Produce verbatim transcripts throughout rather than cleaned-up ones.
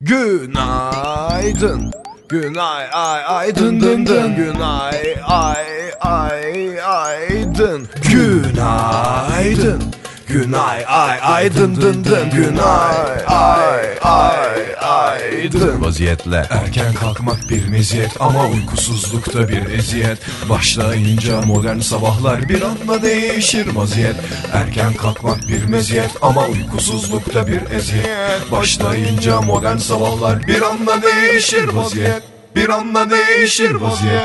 Günaydın. Günay ay ay dın dın dın. Günay ay ay ay dın. Günaydın. Günay ay ay dın dın dın. Günay ay ay ay dın. Vaziyetle erken kalkmak bir meziyet ama uykusuzlukta bir eziyet. Başlayınca modern sabahlar bir anda değişir vaziyet. Erken kalkmak bir meziyet ama uykusuzlukta bir eziyet. Başlayınca modern sabahlar bir anda değişir vaziyet. Bir anda değişir vaziyet.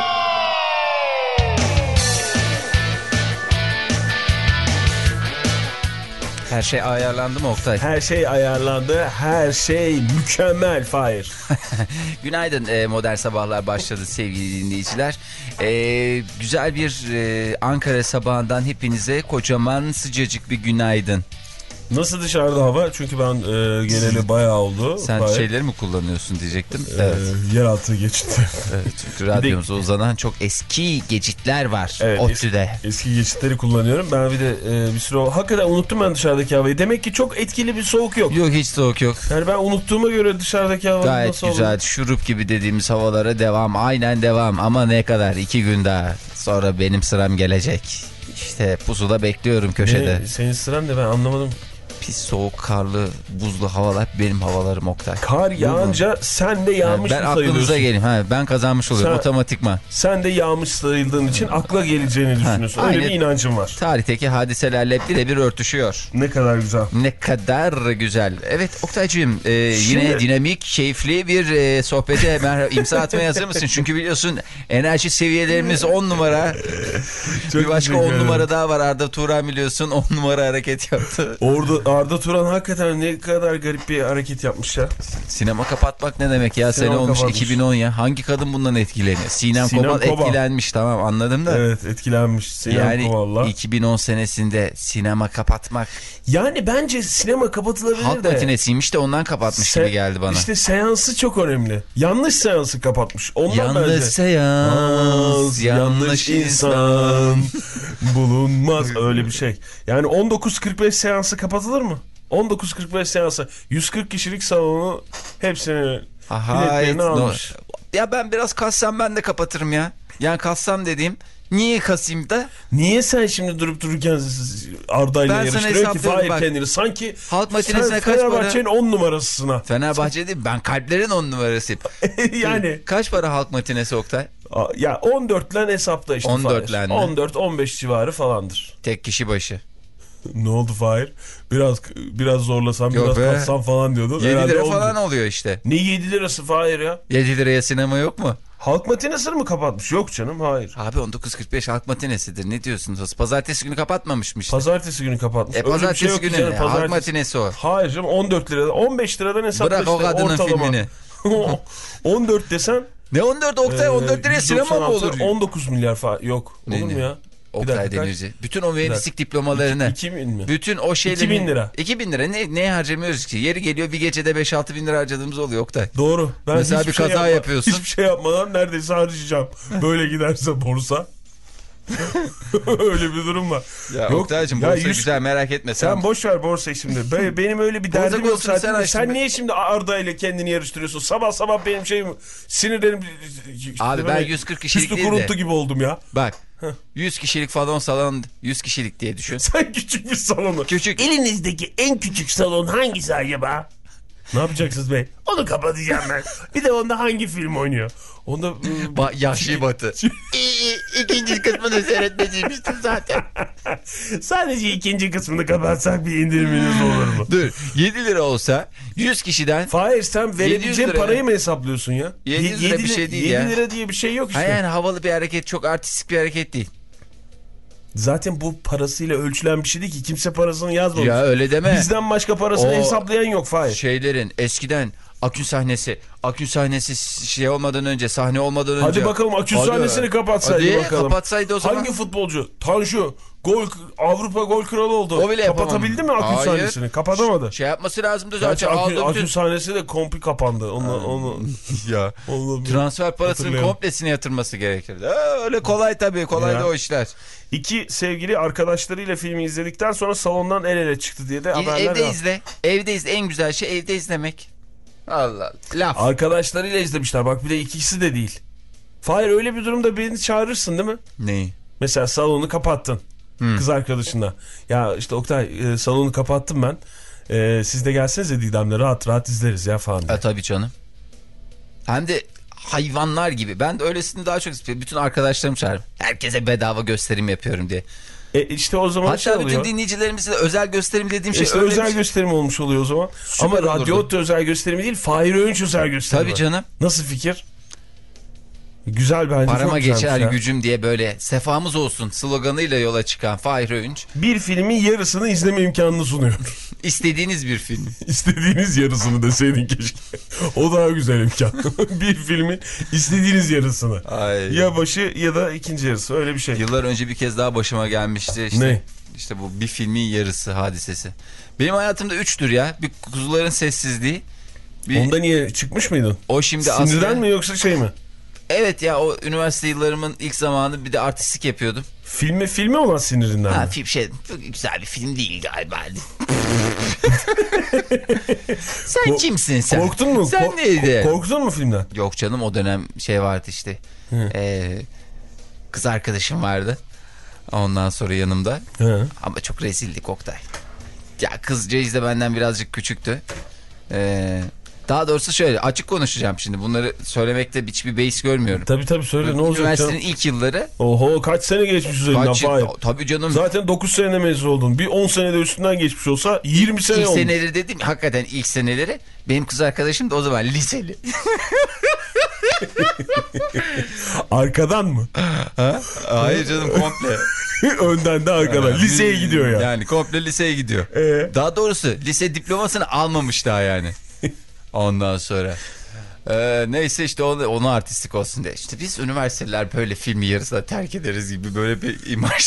Her şey ayarlandı mı Oktay? Her şey ayarlandı. Her şey mükemmel Fahir. Günaydın, e, modern sabahlar başladı sevgili dinleyiciler. E, güzel bir e, Ankara sabahından hepinize kocaman sıcacık bir günaydın. Nasıl dışarıda hava? Çünkü ben e, geleli bayağı oldu. Sen Fahir. şeyleri mi kullanıyorsun diyecektim. E, Evet. Yeraltı geçitti. Evet, çünkü radyomuza uzanan çok eski geçitler var. Evet, ODTÜ'de. Eski, eski geçitleri kullanıyorum. Ben bir de e, bir süre hakikaten unuttum ben dışarıdaki havayı. Demek ki çok etkili bir soğuk yok. Yok, hiç soğuk yok. Yani ben unuttuğuma göre dışarıdaki hava Gayet nasıl güzel. olur? Şurup gibi dediğimiz havalara devam. Aynen devam. Ama ne kadar? İki gün daha. Sonra benim sıram gelecek. İşte pusuda bekliyorum köşede. Ne, senin sıran da ben anlamadım. Pis, soğuk, karlı, buzlu havalar benim havalarım Oktay. Kar yağınca sen de yağmış yani ben mı sayılıyorsun? aklınıza geleyim. Ha, ben kazanmış oluyorum Sen- otomatikman. Sen de yağmış sayıldığın için akla geleceğini düşünüyorsun. Ha, Öyle aynen. bir inancın var. Tarihteki hadiselerle birebir örtüşüyor. Ne kadar güzel. Ne kadar güzel. Evet Oktay'cığım e, Şimdi- yine dinamik, keyifli bir e, sohbete mer- imza atmaya hazır mısın? Çünkü biliyorsun enerji seviyelerimiz on numara. Bir başka teşekkür on ederim. numara daha var. Arda Turan biliyorsun on numara hareket yaptı. Orada Arda Turan hakikaten ne kadar garip bir hareket yapmış ya. Sinema kapatmak ne demek ya? Sinema Sene olmuş kapatmış. iki bin on ya. Hangi kadın bundan etkileniyor? Sinem, Sinem Kobal Kobal. etkilenmiş, tamam anladım da. Evet, etkilenmiş Sinem Yani Koval'la. iki bin on senesinde sinema kapatmak Yani bence sinema kapatılabilir halk de. matinesiymiş de ondan kapatmış Se- gibi geldi bana. İşte seansı çok önemli. Yanlış seansı kapatmış. Ondan Yanlış bence. seans, yanlış insan. bulunmaz öyle bir şey. Yani on dokuz kırk beş seansı kapatılır mı? on dokuz kırk beş seansı yüz kırk kişilik salonu hepsini biletlerini no. almış. Ya ben biraz kassam ben de kapatırım ya. Yani kassam dediğim niye kasayım da? Niye sen şimdi durup dururken Arda'yla Ben sana yarıştırıyorsun ki hesaplıyorum Fahir bak. kendini? Sanki Halk matinesine sen kaç para? Fenerbahçe'nin on numarasısın ha. Fenerbahçe değil, ben kalplerin on numarasıyım. Yani Kaç para halk matinesi Oktay? a- ya on dörtlen hesapla işte. on dört Fahir. len mi? on dört on beş civarı falandır. Tek kişi başı. Ne oldu Fahir? Biraz biraz zorlasam Yok biraz be. katsam falan diyordun. yedi Herhalde lira oldu. falan oluyor işte. Ne yedi lirası Fahir ya? yedi liraya sinema yok mu? Halk matinesini mi kapatmış? Yok canım, hayır. Abi on dokuz kırk beş halk matinesidir. Ne diyorsunuz? Pazartesi günü kapatmamışmış. Pazartesi günü kapatmış. E Öyle bir pazartesi şey yok ki günü canım, ne? pazartesi- Halk matinesi o. Hayır canım, on dört liradan on beş liradan hesapla Bırak işte, o kadının ortalama. filmini. on dört desen Ne on dört Oktay? on dört liraya e, sinema mı olur? on dokuz milyar falan. Yok. Ne, olur ne? mu ya? Bir Oktay dakika, kaç? Demirci. Bütün o mühendislik diplomalarını. iki bin mi? Bütün o şeyleri. iki bin lira. iki bin lira. Ne, neye harcamıyoruz ki? Yeri geliyor bir gecede beş altı bin lira harcadığımız oluyor Oktay. Doğru. Ben Mesela hiçbir bir kaza şey yapma- yapıyorsun. Hiçbir şey yapmadan neredeyse harcayacağım. Böyle giderse borsa. Öyle bir durum var. Ya Yok, Oktay'cığım ya borsa yüz- güzel, merak etme sen. Sen boş ver borsayı şimdi. Be- Benim öyle bir Borsa derdim yok konusunu zaten. sen Sen, açtın. niye şimdi Arda ile kendini yarıştırıyorsun? Sabah sabah benim şeyim, sinirlerim... Abi ben yüz kırk kişilik Hüsnü değil de. kuruntu gibi oldum ya. Bak yüz kişilik falan salon, yüz kişilik diye düşün. Sen küçük bir salonu. Küçük. Elinizdeki en küçük salon hangisi acaba? Ne yapacaksınız bey? Onu kapatacağım ben. Bir de onda hangi film oynuyor? Onda... Ba Yahşi Batı. İkinci kısmını seyretmediymiştim zaten. Sadece ikinci kısmını kapatsak bir indiriminiz olur mu? Dur, yedi lira olsa yüz kişiden. Fahir, sen yedi yüz verebileceğin lira parayı ya. mı hesaplıyorsun ya? yedi yüz lira bir şey değil yedi ya. lira diye bir şey yok işte. Ha yani havalı bir hareket, çok artistik bir hareket değil. Zaten bu parasıyla ölçülen bir şey değil ki. Kimse parasını yazmamış. Ya öyle deme. Bizden başka parasını O hesaplayan yok Fahir. Şeylerin eskiden akü sahnesi, akü sahnesi şey olmadan önce, sahne olmadan önce. Hadi bakalım akü Hadi. sahnesini kapatsaydı Hadi, bakalım. kapatsaydı o zaman. Hangi futbolcu? Tanju. Gol, Avrupa gol kralı oldu. O bile yapamadı. Kapatabildi mi akü Hayır. sahnesini? Kapatamadı. Şey yapması lazımdı Gerçi zaten. akü, Aldı akü bütün. sahnesi de komple kapandı. Onu, onu, Ya. onu Transfer parasının hatırlayalım. komplesine yatırması gerekirdi. Ha, öyle kolay tabii. Kolay Ya. da o işler. İki sevgili arkadaşlarıyla filmi izledikten sonra salondan el ele çıktı diye de haberler Evde var. izle. Evde izle. En güzel şey evde izlemek. Allah laf. Arkadaşlarıyla izlemişler. Bak bir de ikisi de değil. Fahir öyle bir durumda beni çağırırsın değil mi? Neyi? Mesela salonu kapattın. Hmm. Kız arkadaşınla. Ya işte Oktay e, salonu kapattım ben. E, siz de gelsenize Didem'le rahat rahat izleriz ya falan. E tabii canım. Hem de hayvanlar gibi. Ben de öylesini daha çok istiyorum. Bütün arkadaşlarım çağırırım. Herkese bedava gösterim yapıyorum diye. E işte o zaman hatta şey bütün oluyor. dinleyicilerimize de özel gösterim dediğim şey işte öyle özel şey. gösterim olmuş oluyor o zaman. Süper ama olurdu. Radyo Otto özel gösterimi değil, Fahir Öğünç özel gösterimi. Tabii canım. Nasıl fikir? Güzel bence. Parama geçer ya. gücüm diye böyle sefamız olsun sloganıyla yola çıkan Fahir Öğünç. Bir filmin yarısını izleme imkanını sunuyor. İstediğiniz bir film. İstediğiniz yarısını deseydin keşke. O daha güzel imkan. Bir filmin istediğiniz yarısını. Ay. Ya başı ya da ikinci yarısı, öyle bir şey. Yıllar önce bir kez daha başıma gelmişti. İşte, ne? İşte bu bir filmin yarısı hadisesi. Benim hayatımda üçtür ya. Bir Kuzuların Sessizliği. Bir... Onda niye çıkmış mıydın? O şimdi Sinirden aslında... mi yoksa şey mi? Evet ya, o üniversite yıllarımın ilk zamanı, bir de artistik yapıyordum. Filme filme olan sinirinden ha, mi? Film şey, güzel bir film değil galiba. Sen Ko kimsin sen? Korktun mu? Sen Ko neydi? Korktun mu filmden? Yok canım, o dönem şey vardı işte. Ee, kız arkadaşım vardı. Ondan sonra yanımda. Hı. Ama çok rezildik Oktay. Ya kızcağız da benden birazcık küçüktü. Eee... Daha doğrusu şöyle açık konuşacağım şimdi. Bunları söylemekte hiçbir beis görmüyorum. Tabii tabii söyle, ne olacak canım? Üniversitenin ilk yılları. Oho, kaç sene geçmiş üzerinden Fahir. Tabii canım. Zaten dokuz sene mezun oldun. Bir on senede üstünden geçmiş olsa yirmi sene ilk olmuş. İlk seneleri dedim, hakikaten ilk seneleri. Benim kız arkadaşım da o zaman liseli. Arkadan mı? Ha? Hayır canım, komple. Önden de arkadan. Yani, liseye gidiyor ya. Yani komple liseye gidiyor. Ee? Daha doğrusu lise diplomasını almamış daha yani. Ondan sonra ee, neyse işte onu, onu artistik olsun diye. İşte biz üniversiteler böyle filmi yarısına terk ederiz gibi böyle bir imaj.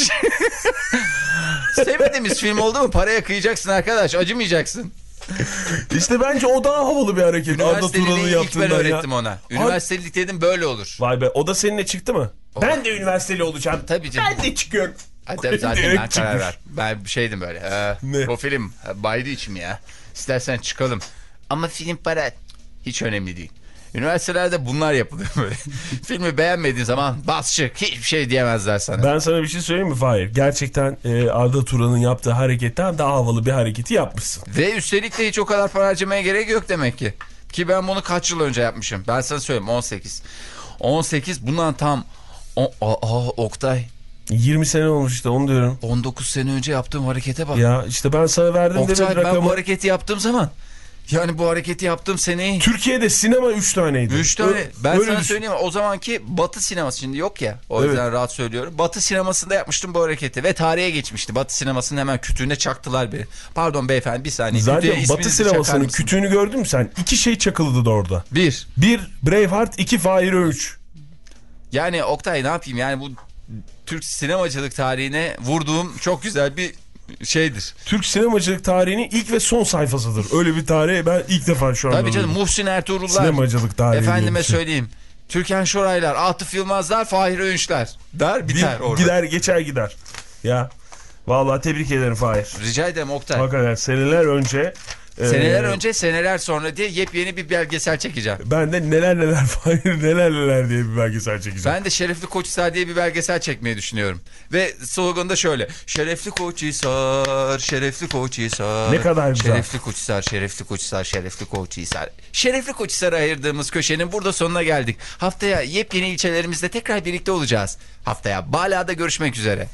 Sevmediğimiz film oldu mu paraya kıyacaksın arkadaş, acımayacaksın. İşte bence o daha havalı bir hareket. Arda Turan'ın yaptığından ilk ben öğrettim ya. ona. Üniversitelik dedim böyle olur. Vay be, o da seninle çıktı mı? O. Ben de üniversiteli olacağım. Tabii canım. Ben de çıkıyorum. Hadi zaten ben karar ver. Ben bir şeydim böyle. Ee, o film baydı içim ya. İstersen çıkalım. Ama film para hiç önemli değil. Üniversitelerde bunlar yapılıyor böyle. Filmi beğenmediğin zaman bas çık, hiçbir şey diyemezler sana. Ben sana bir şey söyleyeyim mi Fahir? Gerçekten e, Arda Turan'ın yaptığı hareketten daha havalı bir hareketi yapmışsın. Ve üstelik de hiç o kadar para harcamaya gerek yok demek ki. Ki ben bunu kaç yıl önce yapmışım. Ben sana söyleyeyim, on sekiz. on sekiz bundan tam... O, aa, Oktay. yirmi sene olmuş işte, onu diyorum. on dokuz sene önce yaptığım harekete bak. Ya işte ben sana verdim Oktay, de bir rakamı. ben bu hareketi yaptığım zaman... Yani bu hareketi yaptığım seneyi... Türkiye'de sinema üç taneydi. üç tane. Öyle, ben öyle sana düşün. söyleyeyim, o zamanki Batı sineması şimdi yok ya. O evet. yüzden rahat söylüyorum. Batı sinemasında yapmıştım bu hareketi ve tarihe geçmişti. Batı sinemasının hemen kütüğüne çaktılar biri. Pardon beyefendi, bir saniye. Zaten Batı sinemasının kütüğünü gördün mü sen? İki şey çakıldı da orada. Bir. Bir Braveheart, iki Fahir Öğünç. Yani Oktay, ne yapayım yani, bu Türk sinemacılık tarihine vurduğum çok güzel bir şeydir. Türk sinemacılık tarihinin ilk ve son sayfasıdır. Öyle bir tarih ben ilk defa şu an. Tabii canım, Muhsin Ertuğrullar. Sinemacılık tarihi. Efendime söyleyeyim. Türkan Şoraylar, Atıf Yılmazlar, Fahir Öğünçler. Der biter bir, orada. Gider geçer gider. Ya vallahi tebrik ederim Fahir. Rica ederim Oktay. Hakikaten seneler önce. Seneler e, önce seneler sonra diye yepyeni bir belgesel çekeceğim. Ben de neler neler Fahir neler neler diye bir belgesel çekeceğim. Ben de Şerefli Koçhisar diye bir belgesel çekmeyi düşünüyorum. Ve sloganı da şöyle. Şerefli Koçhisar, Şerefli Koçhisar. Ne kadar güzel. Şerefli Koçhisar, Şerefli Koçhisar, Şerefli Koçhisar. Şerefli Koçhisar'a ayırdığımız köşenin burada sonuna geldik. Haftaya yepyeni ilçelerimizde tekrar birlikte olacağız. Haftaya Bala'da görüşmek üzere.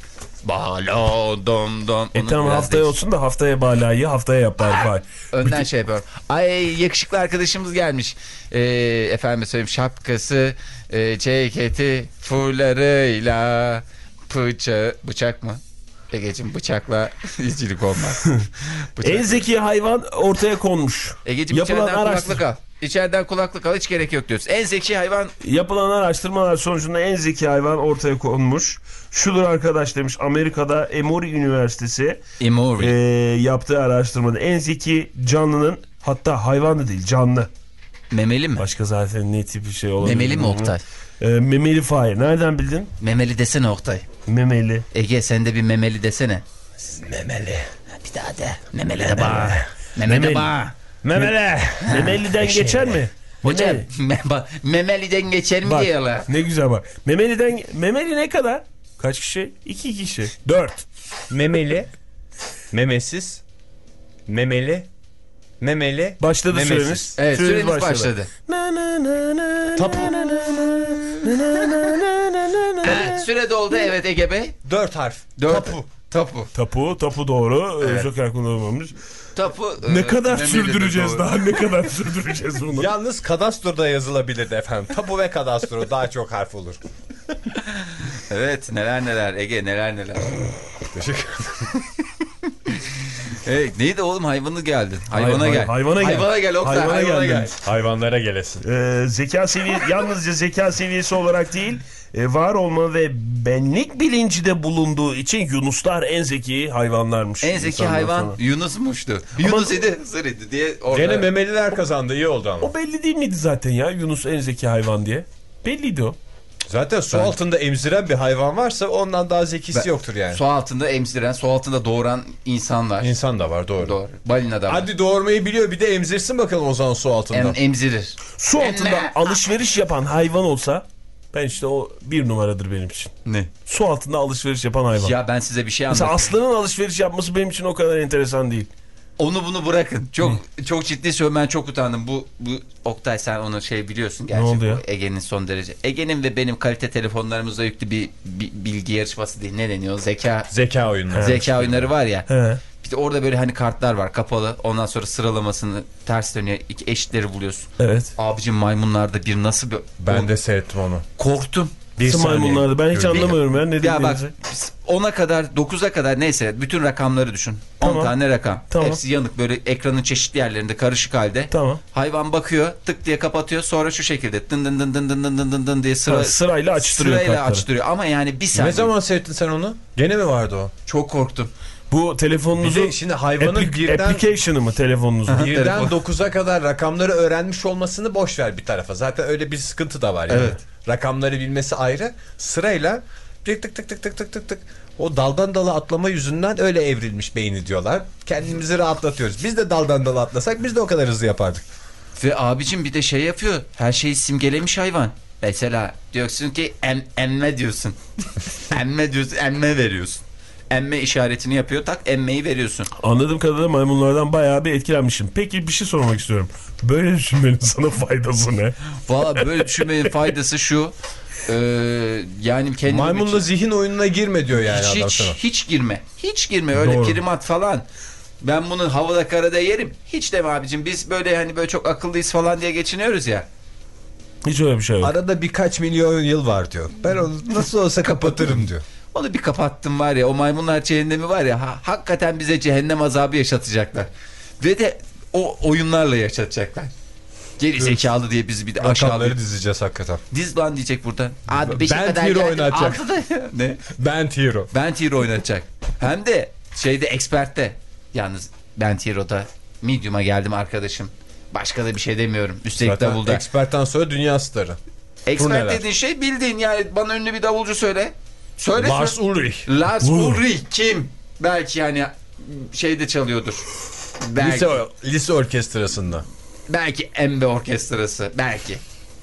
Bala dom dom. E tamam, haftaya olsun da haftaya Bala'yı haftaya yap bari Fahir. Önden Bütün... şey yapıyorum. Ay, yakışıklı arkadaşımız gelmiş. Ee, efendim söyleyeyim, şapkası, e, ceketi, fularıyla, bıçağı, bıçak mı? Egeciğim, bıçakla izcilik olmaz. Bıçak. En zeki hayvan ortaya konmuş. Egeciğim, içeriden araştır... kulaklık al. İçeriden kulaklık al, hiç gerek yok diyoruz. En zeki hayvan... Yapılan araştırmalar sonucunda en zeki hayvan ortaya konmuş. Şudur arkadaş demiş, Amerika'da Emory Üniversitesi Emory. E, yaptığı araştırmada en zeki canlının, hatta hayvan da değil, canlı. Memeli mi? Başka zaten ne tip bir şey olabilir? Memeli mi Oktay? E, memeli Fahir. Nereden bildin? Memeli desene Oktay. Memeli. Ege, sen de bir memeli desene. Memeli. Bir daha de. Memeli de bağ. Memeli de bağ. Memele. Memeliden geçer mi? Hocam Memeli. me Memeli'den geçer mi Bak, diyorlar. ne güzel bak. Memeli'den, Memeli ne kadar? Kaç kişi? İki kişi. Dört. Memeli, memesiz, memeli, memeli, Başladı memesiz. süreniz. Evet, Süreniz süreniz başladı. Tapu. Evet, süre doldu evet Ege Bey. Dört harf. Dört. Tapu. Tapu. Tapu, tapu doğru. Evet. Joker kullanılmamış. Tapu. Ne e, kadar Memeli'de sürdüreceğiz doğru. daha? Ne kadar sürdüreceğiz bunu? Yalnız kadastroda yazılabilirdi efendim. Tapu ve kadastro daha çok harf olur. Evet neler neler Ege neler neler. Teşekkür ederim. Evet, neydi oğlum hayvanı geldin. Hayvana Hay- gel. hayvana gel. Hayvana gel Oktay. Hayvana Hayvana, geldin. gel. Hayvanlara gelesin. Ee, zeka seviye yalnızca zeka seviyesi olarak değil, e, var olma ve benlik bilinci de bulunduğu için yunuslar en zeki hayvanlarmış. En zeki İnsandan hayvan sonra. Yunus'muştu. Yunus idi, Hızır idi diye orada. Gene memeliler kazandı, iyi oldu ama. O belli değil miydi zaten ya, Yunus en zeki hayvan diye? Belliydi o. Zaten su Ben- altında emziren bir hayvan varsa ondan daha zekisi Ben- yoktur yani. Su altında emziren, su altında doğuran insan var. İnsan da var, doğru. Doğru. Balina da var. Hadi doğurmayı biliyor, bir de emzirsin bakalım o zaman su altında. Em, emzirir. Su altında Emme. alışveriş yapan hayvan olsa ben işte o bir numaradır benim için. Ne? Su altında alışveriş yapan hayvan. Ya ben size bir şey Mesela anlatayım. aslanın alışveriş yapması benim için o kadar enteresan değil. Onu bunu bırakın. Çok çok ciddi söylüyorum, ben çok utandım. Bu bu Oktay sen onu şey biliyorsun gerçi. Ne oldu ya? Bu Ege'nin son derece. Ege'nin ve benim kalite telefonlarımızda yüklü bir, bir bilgi yarışması değil. Ne deniyor? Zeka Zeka oyunları. zeka oyunları var ya. He. Bir de orada böyle hani kartlar var kapalı. Ondan sonra sıralamasını ters dönüyor. İki eşitleri buluyorsun. Evet. Abicim maymunlarda bir nasıl bir... Ben de seyrettim onu. Korktum. Bir Nasıl saniye. maymunlarda? Ben hiç Gördüm. anlamıyorum ya, ne Ya bak dediğinizi. ona kadar dokuza kadar neyse bütün rakamları düşün. on Tamam. tane rakam. Tamam. Hepsi yanık böyle ekranın çeşitli yerlerinde karışık halde. Tamam. Hayvan bakıyor tık diye kapatıyor sonra şu şekilde dın dın dın dın dın dın dın dın dın diye sıra, Ha, sırayla açtırıyor sırayla kartları. açtırıyor. Ama yani bir saniye. Ne zaman seyrettin sen onu? Gene mi vardı o? Çok korktum. Bu Bir telefonunuzun de şimdi hayvanın appli- birden, application'ı mı telefonunuzun? birden dokuza kadar rakamları öğrenmiş olmasını boş ver bir tarafa. Zaten öyle bir sıkıntı da var yani. Evet. Rakamları bilmesi ayrı. Sırayla tık tık tık tık tık tık tık tık. O daldan dala atlama yüzünden öyle evrilmiş beyni diyorlar. Kendimizi rahatlatıyoruz. Biz de daldan dala atlasak biz de o kadar hızlı yapardık. Ve abicim bir de şey yapıyor. Her şeyi simgelemiş hayvan. Mesela diyorsun ki em, emme diyorsun. emme diyorsun, emme veriyorsun. Emme işaretini yapıyor. Tak emmeyi veriyorsun. Anladığım kadarıyla maymunlardan bayağı bir etkilenmişim. Peki bir şey sormak istiyorum. Böyle düşünmenin sana faydası ne? Valla böyle düşünmenin faydası şu. E, yani kendimi... Maymunla zihin oyununa girme diyor yani hiç, adam hiç, sana. hiç girme. Hiç girme. Öyle Doğru. primat falan. Ben bunu havada karada yerim. Hiç deme abicim. Biz böyle hani böyle çok akıllıyız falan diye geçiniyoruz ya. Hiç öyle bir şey yok. Arada birkaç milyon yıl var diyor. Ben onu nasıl olsa kapatırım diyor. Onu bir kapattım var ya, o maymunlar cehennemi var ya, ha, hakikaten bize cehennem azabı yaşatacaklar. Ve de o oyunlarla yaşatacaklar. Geri zekalı diye bizi bir de Rakamları aşağılıyor. dizeceğiz hakikaten. Diz lan diyecek buradan. Abi beşe Band kadar Hero geldim, oynatacak. altıda ne? Band Hero. Band Hero oynatacak. Hem de şeyde Expert'te. Yalnız Band Hero'da Medium'a geldim arkadaşım. Başka da bir şey demiyorum. Üstelik Zaten davulda. Expert'ten sonra dünya starı. Expert turneler. dediğin şey bildiğin yani, bana ünlü bir davulcu söyle. Söyle. Lars söyle. Ulrich. Lars Vur. Ulrich kim? Belki yani şeyde çalıyordur. Belki, Lise, lise orkestrasında. belki Embe orkestrası. Belki.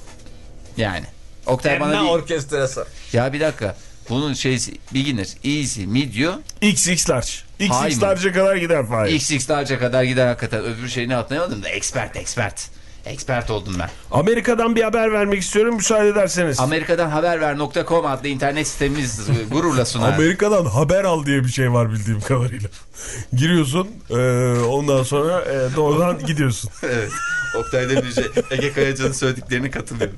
Yani. Oktay bana Emma bir... orkestrası. Ya bir dakika. Bunun şeysi beginner, easy, medium, X X large. Hay X X mı? large'a kadar gider Fahir. X X large'a kadar gider hakikaten. Öbür şeyini atlayamadım da expert, expert. Expert oldum ben. Amerika'dan bir haber vermek istiyorum, müsaade ederseniz. Amerika'dan haberver nokta com adlı internet sitemiz gururla sunar. Amerika'dan haber al diye bir şey var bildiğim kadarıyla. Giriyorsun, e, ondan sonra e, doğrudan gidiyorsun. Evet. Oktay Demirci, Ege Kayacan'ın söylediklerine katılıyorum.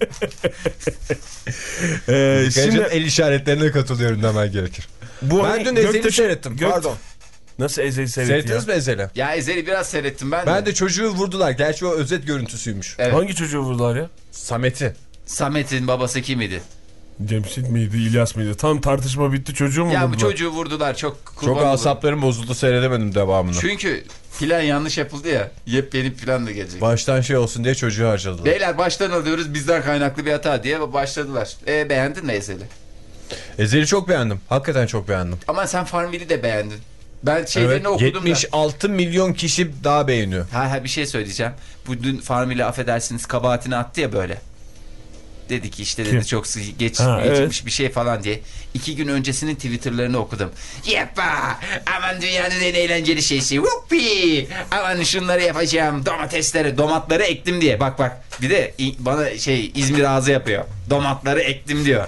E, Şimdi şimdi el işaretlerine katılıyorum demen gerekir. bu Ben hani dün Ezel'i Göktaş- seyrettim. Gök- Pardon. Nasıl Ezel'i seyretti ya? Seyrettiniz mi Ezel'i? Ya Ezel'i biraz seyrettim ben, Ben de. de çocuğu vurdular. Gerçi o özet görüntüsüymüş. Evet. Hangi çocuğu vurdular ya? Samet'i. Samet'in babası kim idi? Cemşit miydi, İlyas mıydı? Tam tartışma bitti, çocuğu mu Ya bu vurdular? çocuğu vurdular, çok kurban Çok olurum. asaplarım bozuldu, seyredemedim devamını. Çünkü plan yanlış yapıldı ya. Yepyeni plan da gelecek. Baştan şey olsun diye çocuğu harcadılar. Beyler baştan alıyoruz, bizden kaynaklı bir hata diye başladılar. E beğendin mi Ezel'i? Ezel'i çok beğendim. Hakikaten çok beğendim. Ama sen Farmville'i de beğendin. Ben şeylerini Evet, okudum yetmiş altı da. milyon kişi daha beğeniyor. Ha, ha bir şey söyleyeceğim. Bu dün Farmila affedersiniz kabahatini attı ya böyle. Dedi ki işte dedi Kim? çok geç, Ha, geçmiş evet. bir şey falan diye. İki gün öncesinin Twitter'larını okudum. Yeppa! Aman dünyanın en eğlenceli şeysi. Whoopi! Aman şunları yapacağım. Domatesleri, domatları ektim diye. Bak bak. Bir de bana şey İzmir ağzı yapıyor. Domatları ektim diyor.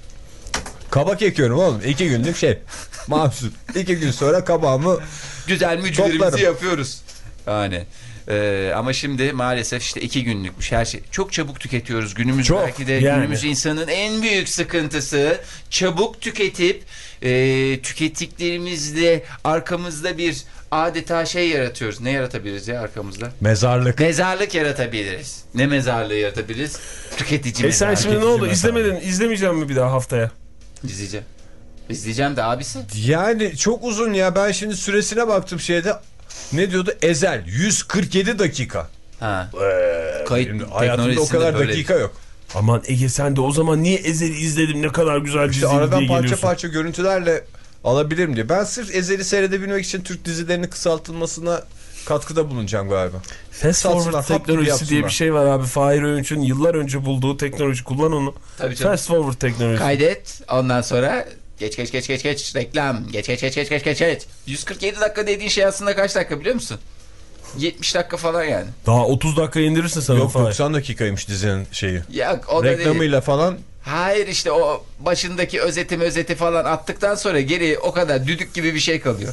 Kabak ekiyorum oğlum. İki günlük şey. Mahsus. İki gün sonra kabağımı Güzel mücverimizi toplarım. yapıyoruz. Yani. Ee, ama şimdi maalesef işte iki günlükmüş her şey. Çok çabuk tüketiyoruz. Günümüz Çok, belki de yani. günümüz insanın en büyük sıkıntısı çabuk tüketip e, tükettiklerimizle arkamızda bir adeta şey yaratıyoruz. Ne yaratabiliriz ya arkamızda? mezarlık. Mezarlık yaratabiliriz. Ne mezarlığı yaratabiliriz? Tüketici E sen mezarlığı. şimdi ne oldu? mesela. İzlemedin. İzlemeyeceğim mi bir daha haftaya? İzleyeceğim. İzleyeceğim de abisi. Yani çok uzun ya. Ben şimdi süresine baktım şeyde. Ne diyordu? Ezel. yüz kırk yedi dakika. Ha. Ee, Kayıt benim hayatımda o teknolojisinde kadar böyle. dakika yok. Aman Ege sen de o zaman niye Ezel'i izledim ne kadar güzel İşte dizi aradan diye parça geliyorsun. parça görüntülerle alabilirim diye. Ben sırf Ezel'i seyredebilmek için Türk dizilerinin kısaltılmasına katkıda bulunacağım galiba. Fast Satsınlar, forward hap gibi teknolojisi yapsınlar. diye bir şey var abi. Fahir Öğünç'ün yıllar önce bulduğu teknoloji. Kullan onu. Tabii canım. Fast forward teknolojisi. Kaydet. Ondan sonra geç geç geç geç geç reklam. Geç geç geç geç geç geç geç. yüz kırk yedi dakika dediğin şey aslında kaç dakika biliyor musun? yetmiş dakika falan yani. Daha otuz dakika indirirsin sen Yok Fahir. doksan dakikaymış dizinin şeyi. Ya o da değil. Reklamıyla falan. Hayır işte o başındaki özeti özeti falan attıktan sonra geri o kadar düdük gibi bir şey kalıyor.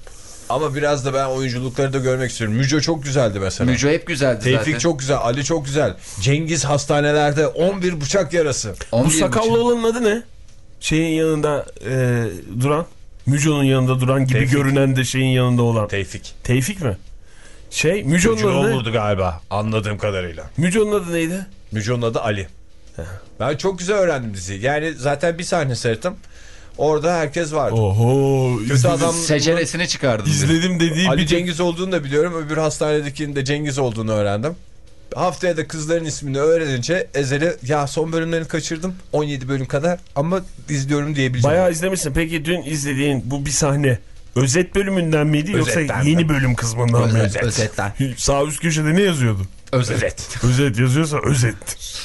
Ama biraz da ben oyunculukları da görmek istiyorum. Müco çok güzeldi mesela. Müco hep güzeldi Tevfik zaten. çok güzel. Ali çok güzel. Cengiz hastanelerde on bir bıçak yarası. on Bu bir sakallı buçuk. olanın adı ne? Şeyin yanında e, duran. Müco'nun yanında duran gibi Tevfik. görünen de şeyin yanında olan. Tevfik. Tevfik mi? Şey Müco'nun adı ne? olurdu galiba anladığım kadarıyla. Müco'nun adı neydi? Müco'nun adı Ali. Ben çok güzel öğrendim diziyi. Yani zaten bir sahne seyrettim. Orada herkes vardı. Oho. Kötü izledim. adam Seceresini çıkardım. İzledim dediği Ali bir Cengiz olduğunu da biliyorum. Öbür hastanedekinin de Cengiz olduğunu öğrendim. Haftaya da kızların ismini öğrenince Ezel'i ya son bölümlerini kaçırdım. on yedi bölüm kadar ama izliyorum diyebileceğim. bayağı izlemişsin. Peki dün izlediğin bu bir sahne özet bölümünden miydi yoksa Özetten yeni mi? bölüm kısmından mıydı? Özet, özetten. Sağ üst köşede ne yazıyordu? Özet. Özet yazıyorsa özettir.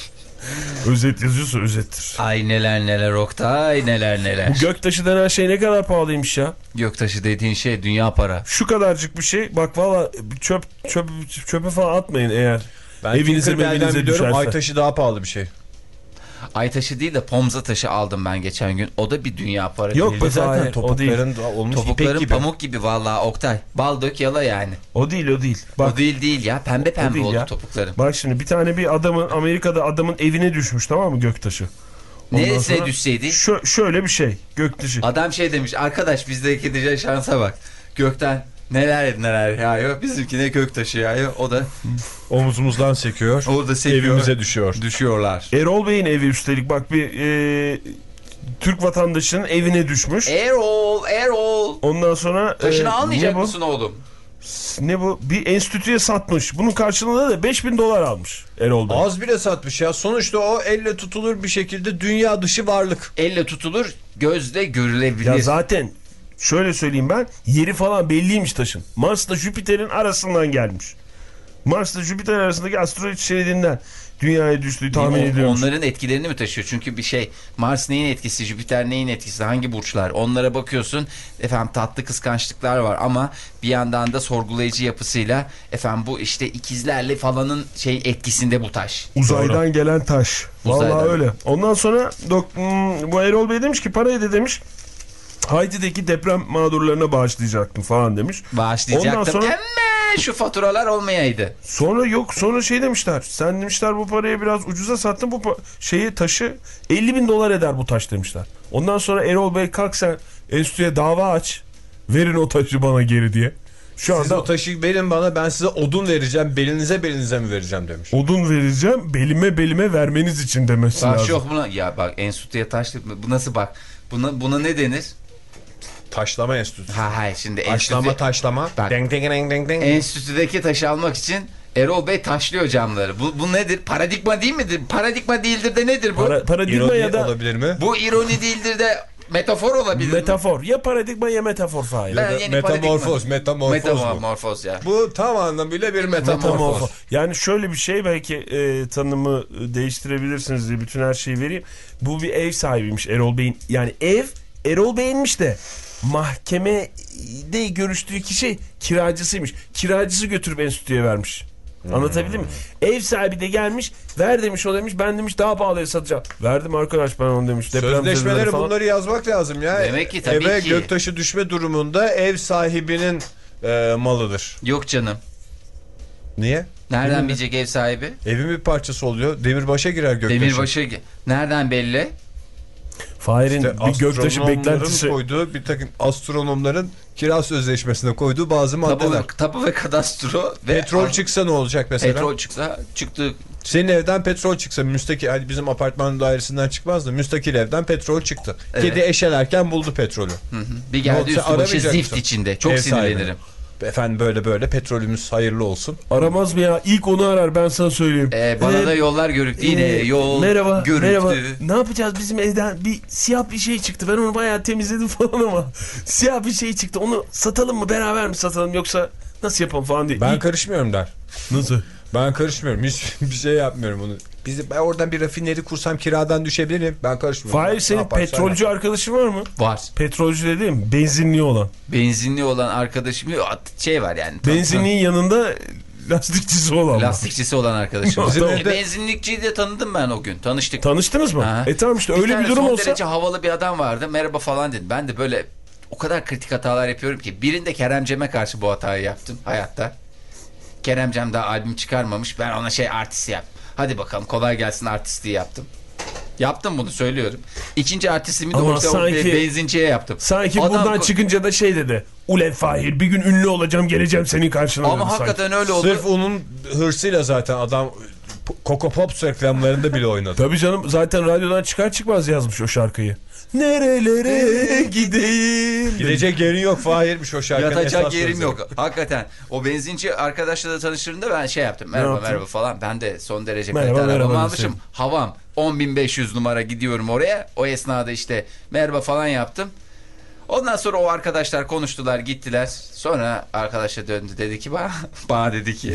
Özet yazıyorsa özettir. Ay neler neler Oktay neler neler. Bu göktaşı denen şey ne kadar pahalıymış ya. Göktaşı dediğin şey dünya para. Şu kadarcık bir şey. Bak valla çöp, çöp çöpe falan atmayın eğer. Ben Evinize Tinkerbell'den evinize biliyorum. düşerse. Aytaşı daha pahalı bir şey. Ay taşı değil de pomza taşı aldım ben geçen gün. O da bir dünya para. Yok değil. be zaten Zaten o değil. topukların da olmuş ipek Topukların gibi. pamuk gibi vallahi Oktay. Bal dök yala yani. O değil o değil. Bak, O değil değil ya. Pembe pembe değil oldu ya. topukların. bak şimdi bir tane bir adamın Amerika'da adamın evine düşmüş tamam mı göktaşı? Ondan Neresine sonra düşseydi? Şö- şöyle bir şey göktaşı. Adam şey demiş. Arkadaş bizdeki diye şansa bak. Gökten neler neler yağıyor. Bizimkine göktaşı yağıyor. O da Omuzumuzdan sekiyor. orada sekiyor. Evimize düşüyor. Düşüyorlar. Erol Bey'in evi üstelik bak bir e, Türk vatandaşının evine düşmüş. Erol, Erol. Ondan sonra Taşını e, almayacak ne bu? mısın oğlum? Ne bu? Bir enstitüye satmış. Bunun karşılığında da beş bin dolar almış Erol Bey. Az bile satmış ya. Sonuçta o elle tutulur bir şekilde dünya dışı varlık. Elle tutulur, gözle görülebilir. Ya zaten şöyle söyleyeyim ben yeri falan belliymiş taşın. Mars'la Jüpiter'in arasından gelmiş. Mars'la Jüpiter arasındaki asteroid şeridinden dünyaya düştüğü tahmin O- ediliyormuş. Onların etkilerini mi taşıyor? Çünkü bir şey Mars neyin etkisi, Jüpiter neyin etkisi, hangi burçlar? Onlara bakıyorsun efendim tatlı kıskançlıklar var ama bir yandan da sorgulayıcı yapısıyla efendim bu işte ikizlerle falanın şey etkisinde bu taş. Uzaydan gelen taş. Uzaydan. Vallahi öyle. Ondan sonra dok, hmm, bu Erol Bey demiş ki parayı da demiş Haiti'deki deprem mağdurlarına bağışlayacaktım falan demiş. Bağışlayacaktım. Ondan sonra- Ama şu faturalar olmayaydı. Sonra yok sonra şey demişler. Sen demişler bu parayı biraz ucuza sattın bu pa- şeyi taşı elli bin dolar eder bu taş demişler. Ondan sonra Erol Bey kalk sen enstitüye dava aç. Verin o taşı bana geri diye. Şu Siz anda o taşı verin bana, ben size odun vereceğim. Belinize belinize mi vereceğim demiş. odun vereceğim belime belime vermeniz için demesi Bak lazım. yok buna ya bak enstitüye taş bu nasıl bak buna buna ne denir? Taşlama enstitüsü. Ha hayır şimdi Taşlama enstitü, taşlama. Bak. Deng deng deng deng deng. enstitüdeki taşı almak için Erol Bey taşlıyor camları. Bu, bu nedir? Paradigma değil midir? Paradigma değildir de nedir bu? Para, paradigma İroni ya da olabilir mi? Bu ironi değildir de metafor olabilir mi? Metafor. Ya paradigma ya metafor Fahir. Ben yeni Metamorfoz, paradigma- metamorfoz bu. Metamorfoz ya. Bu tam anlamıyla bir metamorfoz. Metamorfoz. Yani şöyle bir şey, belki e, tanımı değiştirebilirsiniz diye bütün her şeyi vereyim. Bu bir ev sahibiymiş Erol Bey'in. Yani ev Erol Bey'inmiş de mahkemede görüştüğü kişi kiracısıymış. Kiracısı götürüp enstitüye vermiş. Anlatabildim mi? Ev sahibi de gelmiş, ver demiş, o demiş, ben demiş daha pahalıya satacağım. Verdim arkadaş ben onu demiş. Sözleşmeleri bunları yazmak lazım ya. Demek ki tabii Eve ki. göktaşı düşme durumunda ev sahibinin e, malıdır. Yok canım. Niye? Nereden Evin, bilecek ev sahibi? evin bir parçası oluyor. Demirbaşa girer göktaşı. Demirbaşı. Nereden belli? Fahir'in İşte bir göktaşı astronomların beklentisi. koyduğu, bir takım astronomların kira sözleşmesine koyduğu bazı maddeler. Tapu, tapu ve kadastro. Ve Petrol an- çıksa ne olacak mesela? Petrol çıksa çıktı. Senin evden petrol çıksa, müstakil, hadi bizim apartman dairesinden çıkmaz da müstakil evden petrol çıktı. Evet. Kedi eşelerken buldu petrolü. Hı hı. Bir Ne geldi oldu, üstü sen başı aramayacak zift mısın? içinde. Çok Ev sahibi. sinirlenirim. Efendim böyle böyle petrolümüz hayırlı olsun. Aramaz mı ya? İlk onu arar, ben sana söyleyeyim. Ee, bana Ee, da yollar görüktü. Yine Ee, yol merhaba, görüktü. merhaba. Ne yapacağız, bizim evden bir siyah bir şey çıktı. Ben onu bayağı temizledim falan ama siyah bir şey çıktı. Onu satalım mı, beraber mi satalım, yoksa nasıl yapalım falan diye. Ben İlk- karışmıyorum der. Nasıl? Ben karışmıyorum. Hiçbir şey yapmıyorum onu. Bizi, ben oradan bir rafineri kursam kiradan düşebilirim. Ben karışmıyorum. Fahir, Ne senin yaparsan petrolcü yap. arkadaşın var mı? Var. Petrolcü dediğim benzinli olan. Benzinli olan arkadaşım şey var yani. Benzinliğin yanında lastikçisi olan. Lastikçisi olan arkadaşım. Bizim var. evde- E, benzinlikçiyi de tanıdım ben o gün. Tanıştık. Tanıştınız mı? Ha. E tamam işte öyle tane bir durum son olsa. derece havalı bir adam vardı. Merhaba falan dedim. Ben de böyle o kadar kritik hatalar yapıyorum ki. Birinde Keremcem'e karşı bu hatayı yaptım hayatta. Keremcem daha albüm çıkarmamış. Ben ona şey artist yap. Hadi bakalım kolay gelsin artistliği yaptım. Yaptım bunu, söylüyorum. İkinci artistliğimi de Ama orta sanki- benzinciye yaptım. Sanki Adam- buradan çıkınca da şey dedi. Ulen Fahir, bir gün ünlü olacağım, geleceğim senin karşına. Ama dedi hakikaten sanki. öyle oldu. Sırf onun hırsıyla zaten adam Coco Pops reklamlarında bile oynadı. Tabii canım, zaten radyodan çıkar çıkmaz yazmış o şarkıyı. Nerelere gideyim. Gidecek yerin yok, Fahir'miş o şarkının Yatacak esas yerim sözleri. yok. Hakikaten. O benzinci arkadaşla da tanıştığımda ben şey yaptım. Merhaba yaptın? merhaba falan. Ben de son derece Merhaba, kalite arabamı merhaba almışım. deseydin. Havam on bin beş yüz numara, gidiyorum oraya. O esnada işte merhaba falan yaptım. Ondan sonra o arkadaşlar konuştular, gittiler. Sonra arkadaşa döndü, dedi ki bana, bana dedi ki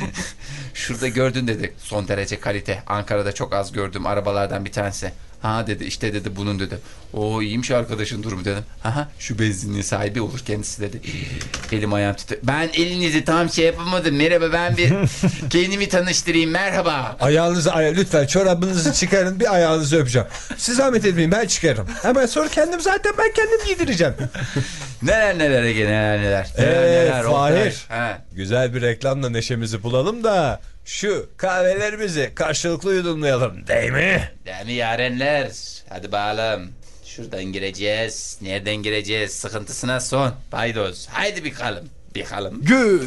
şurada gördün dedi, son derece kalite. Ankara'da çok az gördüğüm arabalardan bir tanesi. Ha dedi, işte dedi bunun dedi. O iyiymiş arkadaşın durumu dedim. Aha, şu benzinliğin sahibi olur kendisi dedi. Elim ayağım titriyor. Ben elinizi tam şey yapamadım. Merhaba, ben bir kendimi tanıştırayım. Merhaba. Ayağınızı aya lütfen çorabınızı çıkarın, bir ayağınızı öpeceğim. Siz zahmet etmeyin, ben çıkarım. Hemen sonra kendim, zaten ben kendim giydireceğim. Neler neler Ege, neler neler. Eee Neler neler, Oktay. Fahir. He. Güzel bir reklamla neşemizi bulalım da şu kahvelerimizi karşılıklı yudumlayalım. Değil mi? Değil mi yarenler? Hadi bakalım. Şuradan gireceğiz. Nereden gireceğiz? Sıkıntısına son. Paydos. Haydi bakalım. Bakalım.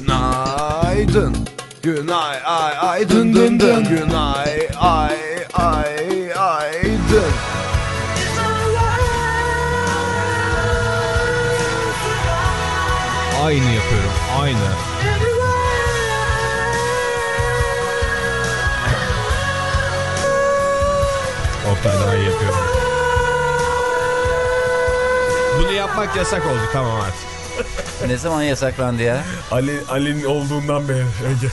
Günaydın. Günay ay ay dın dın dın. Günay ay ay ay dın. Aynı yapıyorum, aynı. Oktay daha iyi yapıyorum. Bunu yapmak yasak oldu, tamam artık. Ne zaman yasaklandı ya? Ali, Ali'nin olduğundan beri. Ege.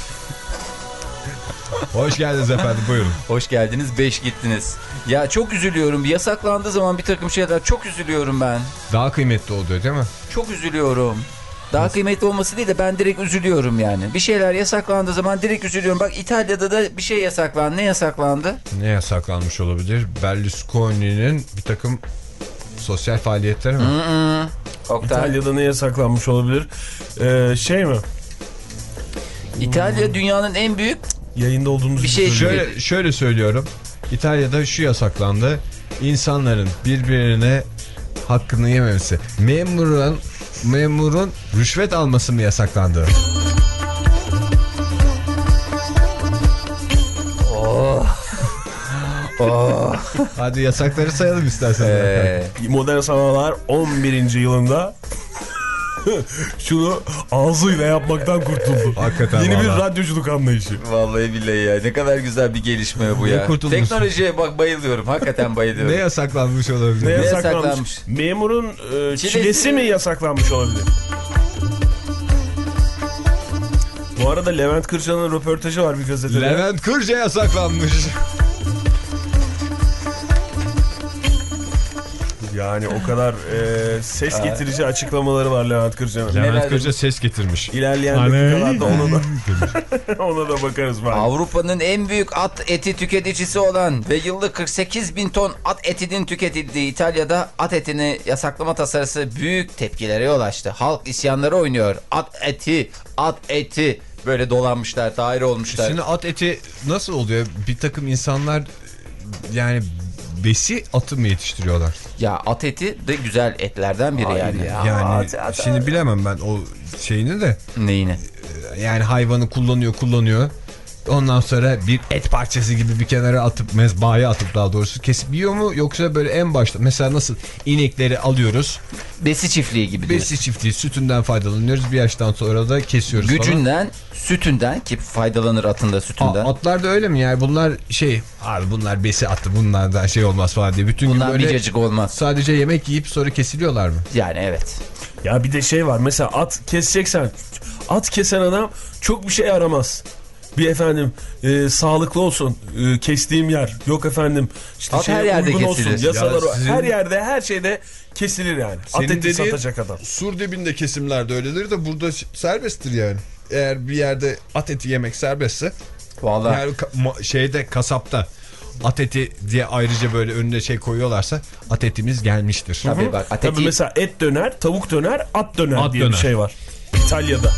Hoş geldiniz efendim, buyurun. Hoş geldiniz. Beş gittiniz. Ya çok üzülüyorum. Yasaklandığı zaman bir takım şeyler çok üzülüyorum ben. Daha kıymetli oluyor değil mi? Çok üzülüyorum. Daha kıymetli olması değil de ben direkt üzülüyorum yani. Bir şeyler yasaklandığı zaman direkt üzülüyorum. Bak İtalya'da da bir şey yasaklandı. Ne yasaklandı? Ne yasaklanmış olabilir? Berlusconi'nin bir takım sosyal faaliyetleri mi? Hı-hı. Oktay. İtalya'da ne yasaklanmış olabilir? Ee, şey mi? İtalya dünyanın en büyük Yayında olduğumuz Bir şey- Şöyle, şöyle söylüyorum. İtalya'da şu yasaklandı. İnsanların birbirine hakkını yememesi. Memurun memurun rüşvet alması mı yasaklandı? Hadi yasakları sayalım istersen. Ee, Modern Sabahlar on birinci yılında şunu ağzıyla yapmaktan kurtuldu. Hakikaten Yeni bir vallahi. radyoculuk anlayışı. Vallahi billahi ya. Ne kadar güzel bir gelişme bu ya. kurtulmuş. Teknolojiye bak bayılıyorum. Hakikaten bayılıyorum. Ne yasaklanmış olabilir? Ne Ne yasaklanmış? yasaklanmış? Memurun e, çilesi. Çilesi. mi yasaklanmış olabilir? Bu arada Levent Kırca'nın röportajı var bir gazetede. Levent Kırca yasaklanmış. Yani o kadar e, ses getirici açıklamaları var Levent Kırca'nın. Levent Kırca ses getirmiş. İlerleyen Aney. dakikalarda ona da, ona da bakarız. Bari. Avrupa'nın en büyük at eti tüketicisi olan ve yıllık kırk sekiz bin ton at etinin tüketildiği İtalya'da at etini yasaklama tasarısı büyük tepkilere yol açtı. Halk isyanları oynuyor. At eti, at eti. Böyle dolanmışlar, daire olmuşlar. Şimdi at eti nasıl oluyor? Bir takım insanlar yani besi atı mı yetiştiriyorlar? Ya at eti de güzel etlerden biri Hayır yani. ya. Yani at- at- şimdi bilemem ben o şeyini de. Neyini? Yani hayvanı kullanıyor kullanıyor. Ondan sonra bir et parçası gibi bir kenara atıp mezbahaya atıp daha doğrusu kesip yiyor mu? Yoksa böyle en başta mesela nasıl inekleri alıyoruz. Besi çiftliği gibi diyorsun. Besi çiftliği sütünden faydalanıyoruz. Bir yaştan sonra da kesiyoruz falan. Gücünden, sütünden ki faydalanır atın da sütünden. A- atlar da öyle mi yani bunlar şey abi bunlar besi attı bunlardan şey olmaz falan diye. Bütün gün Bundan böyle bir cacık olmaz. sadece yemek yiyip sonra kesiliyorlar mı? Yani evet. Ya bir de şey var mesela at keseceksen at kesen adam çok bir şey aramaz. Bir efendim e, sağlıklı olsun e, kestiğim yer yok efendim işte At şeye her yerde uygun olsun kesilir. yasalar Ya sizin- her yerde her şeyde kesilir yani. At Senin eti dediğin- satacak adam. Sur dibinde kesimlerde öyledir de burada serbesttir yani. Eğer bir yerde at eti yemek serbestse. Vallahi. Yani ka- ma- şeyde kasapta at eti diye ayrıca böyle önüne şey koyuyorlarsa at etimiz gelmiştir. Tabii bak at Tabii eti. mesela et döner, tavuk döner, at döner At diye döner. bir şey var. İtalya'da.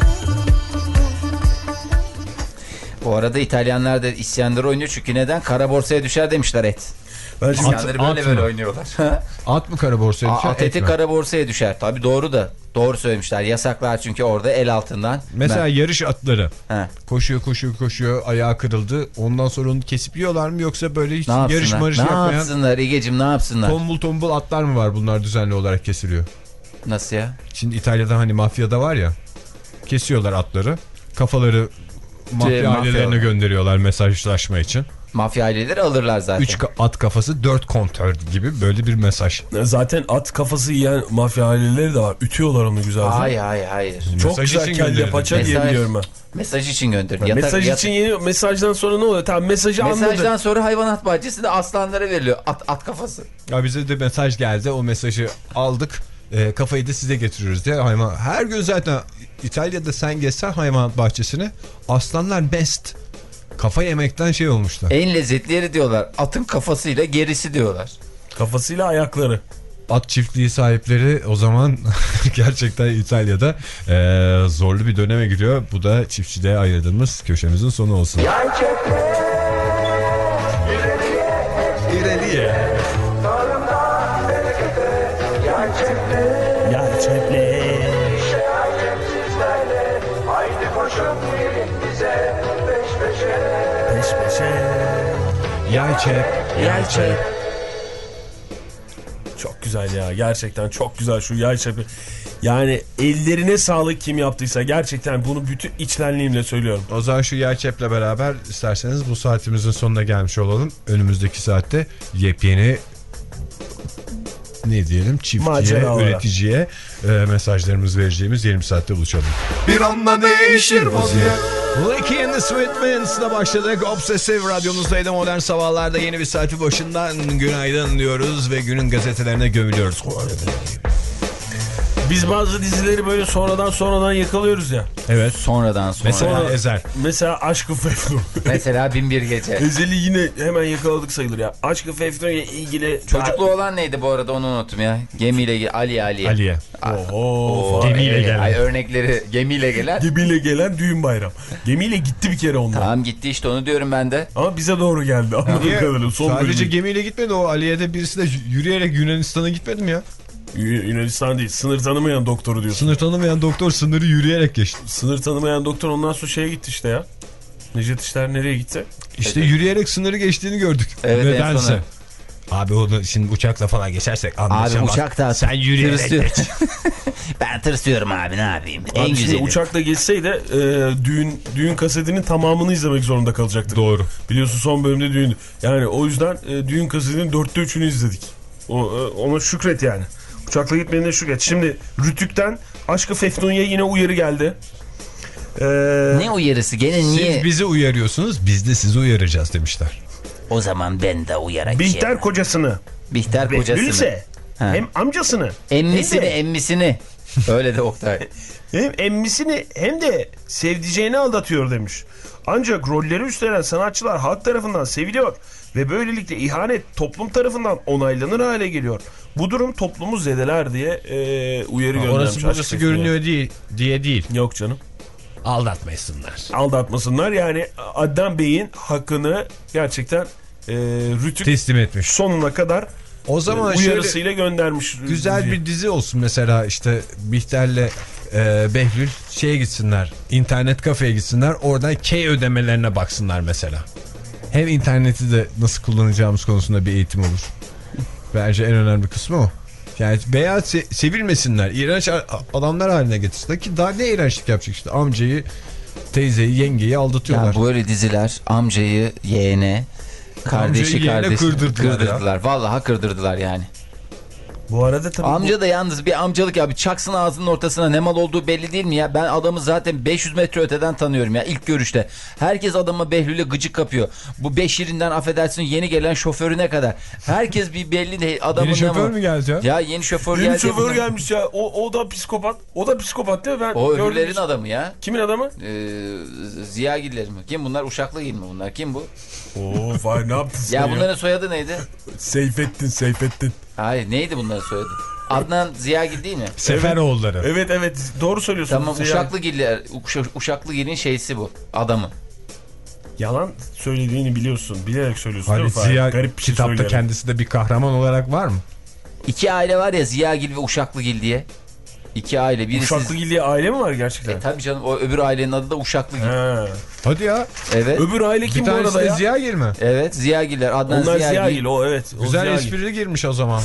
Bu arada İtalyanlar da isyanları oynuyor çünkü neden? Kara borsaya düşer demişler et. Ben şimdi İsyanları böyle at böyle mı? oynuyorlar. At mı kara borsaya Aa, düşer? at et eti mi? kara borsaya düşer. Tabii doğru da. Doğru söylemişler. Yasaklar çünkü orada el altından. Mesela Ben- yarış atları He. koşuyor koşuyor koşuyor ayağı kırıldı. Ondan sonra onu kesip yiyorlar mı yoksa böyle hiç Ne yarış yapsınlar? marış Ne yapmayan yapsınlar Egeciğim ne yapsınlar? tombul tombul atlar mı var bunlar düzenli olarak kesiliyor? Nasıl ya? Şimdi İtalya'da hani mafyada var ya kesiyorlar atları kafaları mafya Şey, mafya- ailelerine gönderiyorlar mesajlaşma için. Mafya aileleri alırlar zaten. üç at kafası dört kontör gibi böyle bir mesaj. zaten at kafası yiyen mafya aileleri de var. Ütüyorlar onu güzelce. Hayır hayır hayır. Çok Mesaj güzel için kelle gönderildi. paça diye Mesaj- biliyorum ben. Mesaj için gönderin. Yani Yatak- mesaj yatak- için yeni mesajdan sonra ne oluyor? Tamam mesajı Mesajdan anladım. sonra hayvanat bahçesinde aslanlara veriliyor. At, at kafası. Ya bize de mesaj geldi o mesajı aldık. E, kafayı da size getiriyoruz diye. Hayvan, her gün zaten İtalya'da sen geçsen hayvanat bahçesine aslanlar best. Kafa yemekten şey olmuşlar. En lezzetli yeri diyorlar. Atın kafasıyla gerisi diyorlar. Kafasıyla ayakları. At çiftliği sahipleri o zaman gerçekten İtalya'da e, zorlu bir döneme giriyor. Bu da çiftçiliğe ayırdığımız köşemizin sonu olsun. İleriye. Ya çöple. Peş peşe. Yay çep. Yay çep. Çok güzel ya. Gerçekten çok güzel şu yay çepi. Yani ellerine sağlık kim yaptıysa. Gerçekten bunu bütün içtenliğimle söylüyorum. O zaman şu yay çeple beraber isterseniz bu saatimizin sonuna gelmiş olalım. Önümüzdeki saatte yepyeni ne diyelim çiftçiye, Maceralara. üreticiye e, mesajlarımızı vereceğimiz yirmi saatte buluşalım. Bir anda değişir vaziyet. Lucky and the Sweetmans'la başladık. Obsessive radyonuzdaydı. Modern Sabahlar'da yeni bir saati başından günaydın diyoruz ve günün gazetelerine gömülüyoruz. Biz bazı dizileri böyle sonradan sonradan yakalıyoruz ya. Evet. Sonradan sonra. Mesela Sonra- Ezel. Mesela Aşk-ı Fefnun. Mesela bin bir gece. Ezel'i yine hemen yakaladık sayılır ya. Aşk-ı Fefnun'la ilgili... Çocuklu olan neydi bu arada onu unuttum ya. Gemiyle ge- Ali Ali. Aliye. Oho. Oo, Gemiyle evet. gelen. Ay, örnekleri gemiyle gelen. Gemiyle gelen düğün bayram. Gemiyle gitti bir kere onlar. Tamam gitti işte onu diyorum ben de. Ama bize doğru geldi. Anladığım kadarıyla. Son Sadece bölümü. gemiyle gitmedi o. Aliye'de birisi de yürüyerek Yunanistan'a gitmedi mi ya? Y- Yunanistan değil. Sınır tanımayan doktoru diyorsun. Sınır tanımayan doktor sınırı yürüyerek geçti. Sınır tanımayan doktor ondan sonra şeye gitti işte ya. Necdet İşler nereye gitti? İşte yürüyerek sınırı geçtiğini gördük. Evet, en Nedense. sona. Abi onu şimdi uçakla falan geçersek anlaşamaz. Abi uçakta sen yürüyerek geç. Ben tırsıyorum abi, ne yapayım? Abi En şimdi güzeli. uçakla geçseydi e, düğün düğün kasetinin tamamını izlemek zorunda kalacaktık. Doğru. Biliyorsun son bölümde düğün. Yani o yüzden e, düğün kasetinin dörtte üçünü izledik. O, e, ona şükret yani. Uçakla gitmediğine şükret. Şimdi Rütük'ten Aşk-ı Fefnun'ya yine uyarı geldi. Ee, Ne uyarısı gene, niye? Siz bizi uyarıyorsunuz, biz de sizi uyaracağız demişler. O zaman ben de uyaracağım. Bihter kocasını. Bihter kocasını. Behlülse Ha. hem amcasını. Emmisini hem de, emmisini. Öyle de Oktay. hem emmisini hem de sevdiceğini aldatıyor demiş. Ancak rolleri üstlenen sanatçılar halk tarafından seviliyor ve böylelikle ihanet toplum tarafından onaylanır hale geliyor. Bu durum toplumu zedeler diye e, uyarı göndermiş. Orası burası Aşk görünüyor değil, diye değil. Yok canım. Aldatmayasınlar. Aldatmasınlar yani Adnan Bey'in hakkını gerçekten e, Rütük Teslim etmiş. sonuna kadar O zaman e, şöyle uyarısıyla göndermiş. güzel diziyi. bir dizi olsun mesela, işte Bihter'le e, Behlül şeye gitsinler, internet kafeye gitsinler, oradan key ödemelerine baksınlar mesela. Hem interneti de nasıl kullanacağımız konusunda bir eğitim olur. Bence en önemli kısmı o. Yani veya se sevilmesinler, iğrenç adamlar haline getirsinler ki daha ne iğrençlik yapacak işte, amcayı, teyzeyi, yengeyi aldatıyorlar. Ya böyle diziler amcayı, yeğene, kardeşi, Amcayı, yeğene kardeşi kırdırdılar kırdırdılar. Vallahi kırdırdılar yani. Bu arada tabii Amca da yalnız bir amcalık ya, bir çaksın ağzının ortasına, ne mal olduğu belli değil mi ya? Ben adamı zaten beş yüz metre öteden tanıyorum ya, ilk görüşte. Herkes adama Behlül'e gıcık kapıyor. Bu Beşir'inden affedersin yeni gelen şoförüne kadar. Herkes bir belli değil. Adamın Yeni ne şoför var? mü geldi ya? Ya yeni şoför Yeni geldi. şoför bunun. gelmiş ya. O, o da psikopat. O da psikopat değil mi? Ben O gördüm. öbürlerin adamı ya. Kimin adamı? Ee, Ziyagiller mi? Kim bunlar? Uşaklıgil mi bunlar? Kim bu? Oo vay ne yaptın sen Ya ya? bunların soyadı neydi? Seyfettin Seyfettin. Hayır, neydi bunların soyadı? Adnan Ziyagil değil mi? Seferoğulları. Evet evet doğru söylüyorsun. Tamam, Ziya- Uşaklıgiller, Uşa- Uşaklıgil'in şeysi bu. Adamı. Yalan söylediğini biliyorsun. Bilerek söylüyorsun Hani değil mi? Ziya Garip bir şey kitapta söyleyerek. kendisi de bir kahraman olarak var mı? İki aile var ya, Ziyagil ve Uşaklıgil diye. İki aile. Birisi... Uşaklıgil diye aile mi var gerçekten? E tabii canım, o öbür ailenin adı da Uşaklıgil. Ha. Hadi ya. Evet. Öbür aile Bir kim bu tanesi arada de ya? Ziyagil mi? Evet, Ziyagiller. Adnan Onlar Ziyagil. Ziyagil o evet. O Güzel Ziyagil. esprili girmiş o zaman.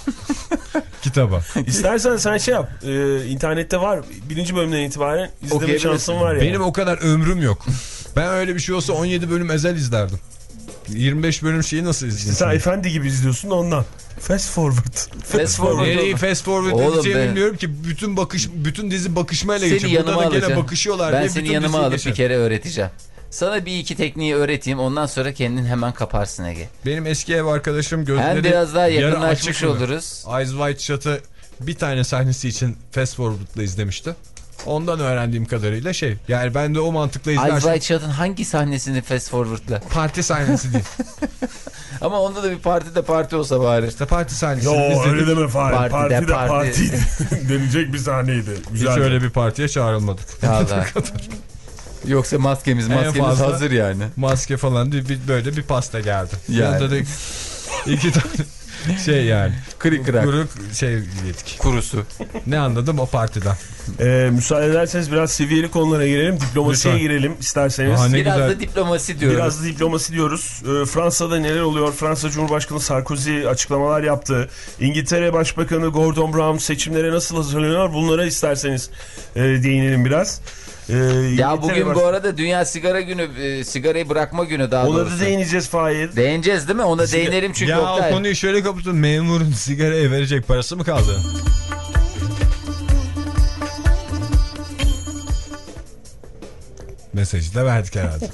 Kitaba. İstersen sen şey yap. E, internette var. Birinci bölümden itibaren izleme Okuyabilirsin. şansın var ya. Benim o kadar ömrüm yok. Ben öyle bir şey olsa on yedi bölüm ezel izlerdim. yirmi beş bölüm şeyi nasıl izleyeyim? Sen efendi gibi izliyorsun da ondan. Fast forward. Fast forward. Nereyi fast forward Oğlum edeceğimi be. bilmiyorum ki, bütün bakış, bütün dizi bakışmayla Seni geçiyor. Burada yanıma da gene alacağım. bakışıyorlar Ben diye seni bütün yanıma diziyi alıp geçer. bir kere öğreteceğim. Sana bir iki tekniği öğreteyim, ondan sonra kendin hemen kaparsın Ege. Benim eski ev arkadaşım gözleri Hem biraz daha yarı yakınlaşmış açık mı? oluruz. Eyes Wide Shut'ı bir tane sahnesi için fast forward'la izlemişti. Ondan öğrendiğim kadarıyla şey, yani ben de o mantıkla Eyes izlersem Wide Shut'ın hangi sahnesini fast forward'la? parti sahnesi değil. Ama onda da bir parti de parti olsa bari. İşte parti sahnesini Yo izledik. öyle deme Fahri. Parti Parti, de de parti. parti denecek bir sahneydi. Hiç Güzel. öyle bir partiye çağrılmadık. Vallahi. Yoksa maskemiz En maskemiz fazla- hazır yani. Maske falan değil, bir, böyle bir pasta geldi. Yani. Yanında da iki tane şey yani. Kırık kırak. Kuruk şey yedik. Kurusu. Ne anladım o partiden. Ee, müsaade ederseniz biraz seviyeli konulara girelim. Diplomasiye Lütfen. girelim isterseniz. Aa, ne Biraz güzel. da diplomasi diyoruz. Biraz da diplomasi diyoruz. Ee, Fransa'da neler oluyor? Fransa Cumhurbaşkanı Sarkozy açıklamalar yaptı. İngiltere Başbakanı Gordon Brown seçimlere nasıl hazırlanıyor? Bunlara isterseniz e, değinelim biraz. Ee, Ya İngiltere bugün Baş- bu arada Dünya Sigara Günü, e, sigarayı bırakma günü daha Ona doğrusu. da değineceğiz Fahir. Değineceğiz değil mi? Ona değinelim çünkü Ya Oktay. o konuyu şöyle kapatın. Memurun sigaraya verecek parası mı kaldı? Mesajı da verdik herhalde.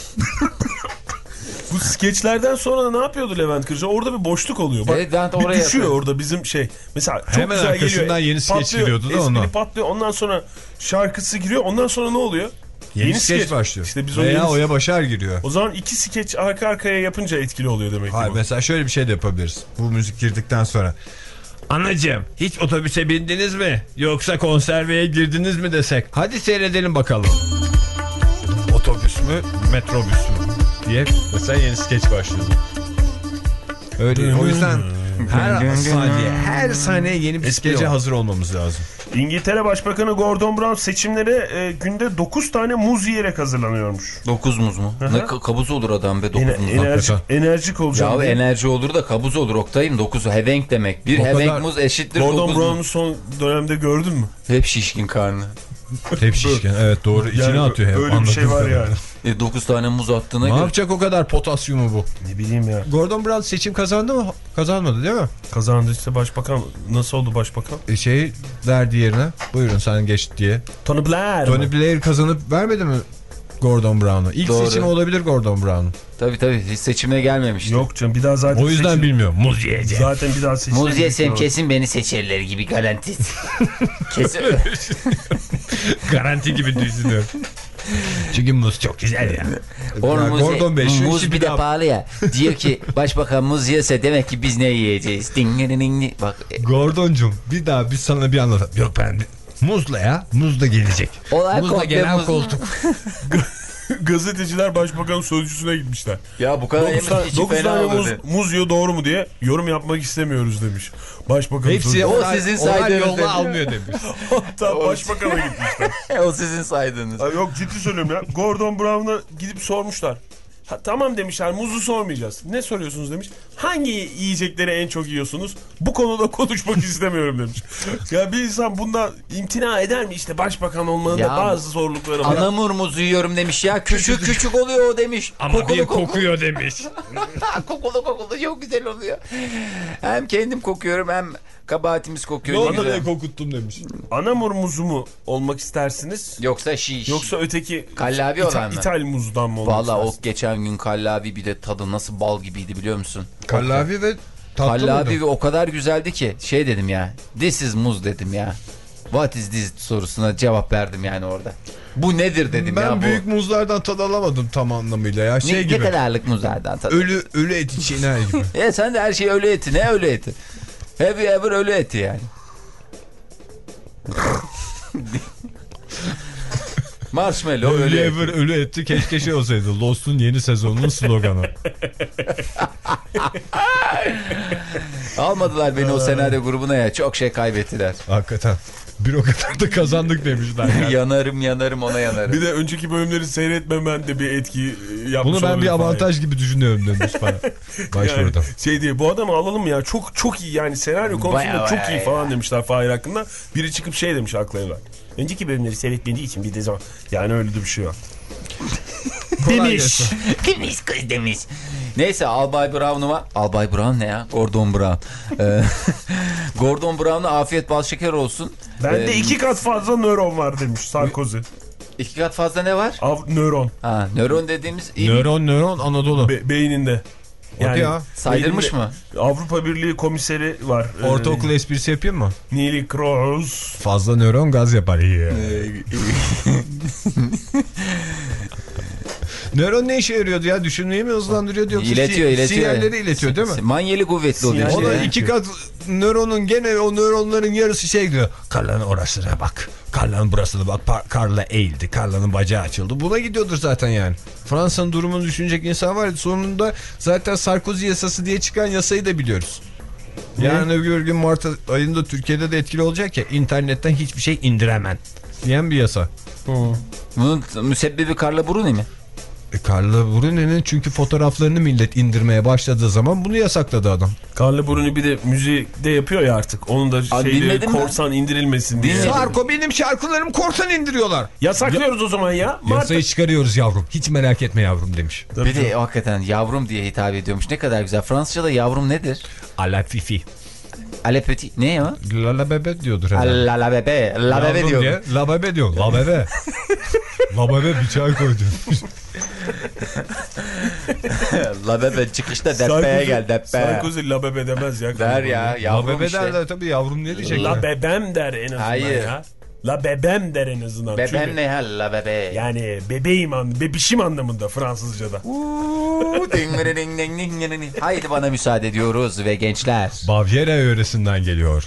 Bu skeçlerden sonra ne yapıyordu Levent Kırca? Orada bir boşluk oluyor. Bak, Evet, ben de bir oraya düşüyor yapıyorum. orada bizim şey. Mesela çok Hemen güzel arkasından geliyor. yeni skeç Patlıyor, giriyordu da espri ondan. patlıyor. Ondan sonra şarkısı giriyor. Ondan sonra ne oluyor? Yeni, skeç başlıyor. İşte biz o Veya yeni- Oya Başar giriyor. O zaman iki skeç arka arkaya yapınca etkili oluyor demek ki Hayır, bu. mesela şöyle bir şey de yapabiliriz. Bu müzik girdikten sonra. Anacığım, hiç otobüse bindiniz mi? Yoksa konserveye girdiniz mi desek? Hadi seyredelim bakalım. Otobüs mü, metrobüs mü diye mesela yeni skeç başlıyor. Öyle, o yüzden Her saniye, her saniye yeni bir Espri skece var. hazır olmamız lazım. İngiltere Başbakanı Gordon Brown seçimlere e, günde dokuz tane muz yiyerek hazırlanıyormuş. dokuz muz mu? Ne ka- kabuz olur adam be dokuz Ener- muz. enerjik, enerjik olacağım Ya diye. enerji olur da kabuz olur Oktay'ım. dokuz hevenk demek. Bir O hevenk kadar- muz eşittir Gordon dokuz Brown'u muz. son dönemde gördün mü? Hep şişkin karnı. Hep şişkin. Evet doğru. İçine Yani atıyor hep. öyle bir şey var yani. E, dokuz tane muz attığına Ne göre. yapacak o kadar potasyumu bu? Ne bileyim ya. Gordon Brown seçim kazandı mı? Kazanmadı değil mi? Kazandı işte başbakan. Nasıl oldu başbakan? E şey verdi yerine. Buyurun sen geç diye. Tony Blair. Tony Blair kazanıp vermedi mi Gordon Brown'u? İlk Doğru. seçimi olabilir Gordon Brown'un. Tabii tabii hiç seçime gelmemişti. Yok canım bir daha zaten O yüzden seçim- bilmiyorum. Muz yiyeceğim. Zaten bir daha seçim. Muz yesem kesin beni seçerler gibi garanti. Kesin. Garanti gibi düşünüyorum. Çünkü muz çok güzel ya. Onu Ya muz, Gordon Bey, şu muz işi bir bir de daha- pahalı ya. Diyor ki başbakan muz yese demek ki biz ne yiyeceğiz? Ding ding ding ding. Bak e, Gordoncum bir daha biz sana bir anlatalım. Yok ben de- muzla ya. Muz da gelecek. olay Muzla komple gelen muz. koltuk. Gazeteciler başbakanın sözcüsüne gitmişler. Ya bu kadar dokuz yemek tane, için dokuz fena tane oldu. muz, muz yiyor doğru mu diye yorum yapmak istemiyoruz demiş. Başbakanın Hepsi sözcüsü. O onlar- sizin onlar saydığınız yolla dedi. almıyor demiş. Hatta başbakana gitmişler. O sizin saydığınız. Ay yok ciddi söylüyorum ya. Gordon Brown'a gidip sormuşlar. Ha, tamam demişler muzu sormayacağız. Ne soruyorsunuz demiş. Hangi yiyecekleri en çok yiyorsunuz? Bu konuda konuşmak istemiyorum demiş. Ya bir insan bundan imtina eder mi? İşte başbakan olmanın Ya, da bazı zorlukları var. Anamur muzu yiyorum demiş ya. Küçük küçük oluyor o demiş. Ama bir kokulu. kokuyor demiş. kokulu kokulu çok güzel oluyor. Hem kendim kokuyorum hem kabahatimiz Ne kokuyor. Ne oldu güzel. diye kokuttum demiş. Anamur muzu mu olmak istersiniz? Yoksa şiş. Yoksa öteki Kallavi İta- olan mı? İthal muzdan mı olmak Valla o istersiniz? geçen gün kallavi bir de tadı nasıl bal gibiydi biliyor musun? Kallavi ve tatlı Kallavi mıydı? o kadar güzeldi ki şey dedim ya. This is muz dedim ya. What is this sorusuna cevap verdim yani orada. Bu nedir dedim Ben ya bu. büyük muzlardan tad alamadım tam anlamıyla ya. Şey ne, gibi. ne kadarlık muzlardan tadı. Ölü ölü eti çiğner gibi. Ya sen de her şey ölü eti. Ne ölü eti? Have you ever ölü eti yani. Marshmallow ölü ölü eti. ever ölü eti keşke şey olsaydı. Lost'un yeni sezonunun sloganı. Almadılar beni o senaryo grubuna ya. Çok şey kaybettiler. Hakikaten. Bir o kadar da kazandık demişler. Yani. yanarım yanarım ona yanarım. Bir de önceki bölümleri seyretmemen de bir etki e, yapmış Bunu ben olabilir bir Fahir. avantaj gibi düşünüyorum demiş bana. Başvurda. Yani şey diye bu adamı alalım ya çok çok iyi yani senaryo konusunda Bayağı çok bayağı iyi falan demişler Fahir hakkında. Biri çıkıp şey demiş aklayla. Önceki bölümleri seyretmediği için bir de zaman. Yani öyle de bir şey var. Demiş. Demiş kız demiş. Neyse Albay Brown'uma. Albay Brown ne ya? Gordon Brown. Ee, Gordon Brown'a afiyet bal şeker olsun. Bende Ee, iki kat fazla nöron var demiş Sarkozy. iki kat fazla ne var? Av, nöron. Ha, nöron dediğimiz iyi. Nöron nöron Anadolu. Be- beyninde. Hadi ya. Saydırmış beyninde mı? Avrupa Birliği komiseri var. Ortaokul Ee, esprisi yapayım mı? Neelie Kroos. Fazla nöron gaz yapar. İyi. Nöron ne işe yarıyordu ya? Düşünmeyi mi hızlandırıyordu yoksa İletiyor, si- iletiyor. sinyalleri iletiyor değil mi? Manyeli kuvvetli oluyor. Sinyal- Ona işte. iki kat nöronun gene o nöronların yarısı şey diyor. Karlanın orasına bak. Karlanın burasına bak. Par- Karla eğildi. Karlanın bacağı açıldı. Buna gidiyordur zaten yani. Fransa'nın durumunu düşünecek insan var. Sonunda zaten Sarkozy yasası diye çıkan yasayı da biliyoruz. Yarın öbür gün Mart ayında Türkiye'de de etkili olacak ya. İnternetten hiçbir şey indiremen diyen bir yasa. Bunun müsebbibi Carla Bruni mi? E Carla Bruni'nin çünkü fotoğraflarını millet indirmeye başladığı zaman bunu yasakladı adam. Carla Bruni bir de müzikte yapıyor ya artık. Onun da Abi şeyleri dinledin mi? korsan indirilmesin diye. Dinledim. Sarko benim şarkılarım korsan indiriyorlar. Yasaklıyoruz o zaman ya. Mart- Yasayı çıkarıyoruz yavrum. Hiç merak etme yavrum demiş. Tabii Bir de hakikaten yavrum diye hitap ediyormuş. Ne kadar güzel. Fransızca'da yavrum nedir? Ala fifi. Ale petit. Ne o? La la bebe diyordur herhalde. La la bebe. La bebe Yavrum diyor. diye, La bebe diyor. La bebe. La bebe bir çay koydu. La bebe çıkışta deppeye Sarkozy- gel deppe. Sarkozy la bebe demez ya. Der ya La yavrum bebe işte. derler tabii yavrum ne diyecek? La bebem der en azından Hayır. ya. La bebem der en azından. Bebem Çünkü- ne ya la bebe. Yani bebeğim an, bebişim anlamında Fransızca'da. Haydi bana müsaade ediyoruz ve gençler. Bavyera yöresinden geliyor.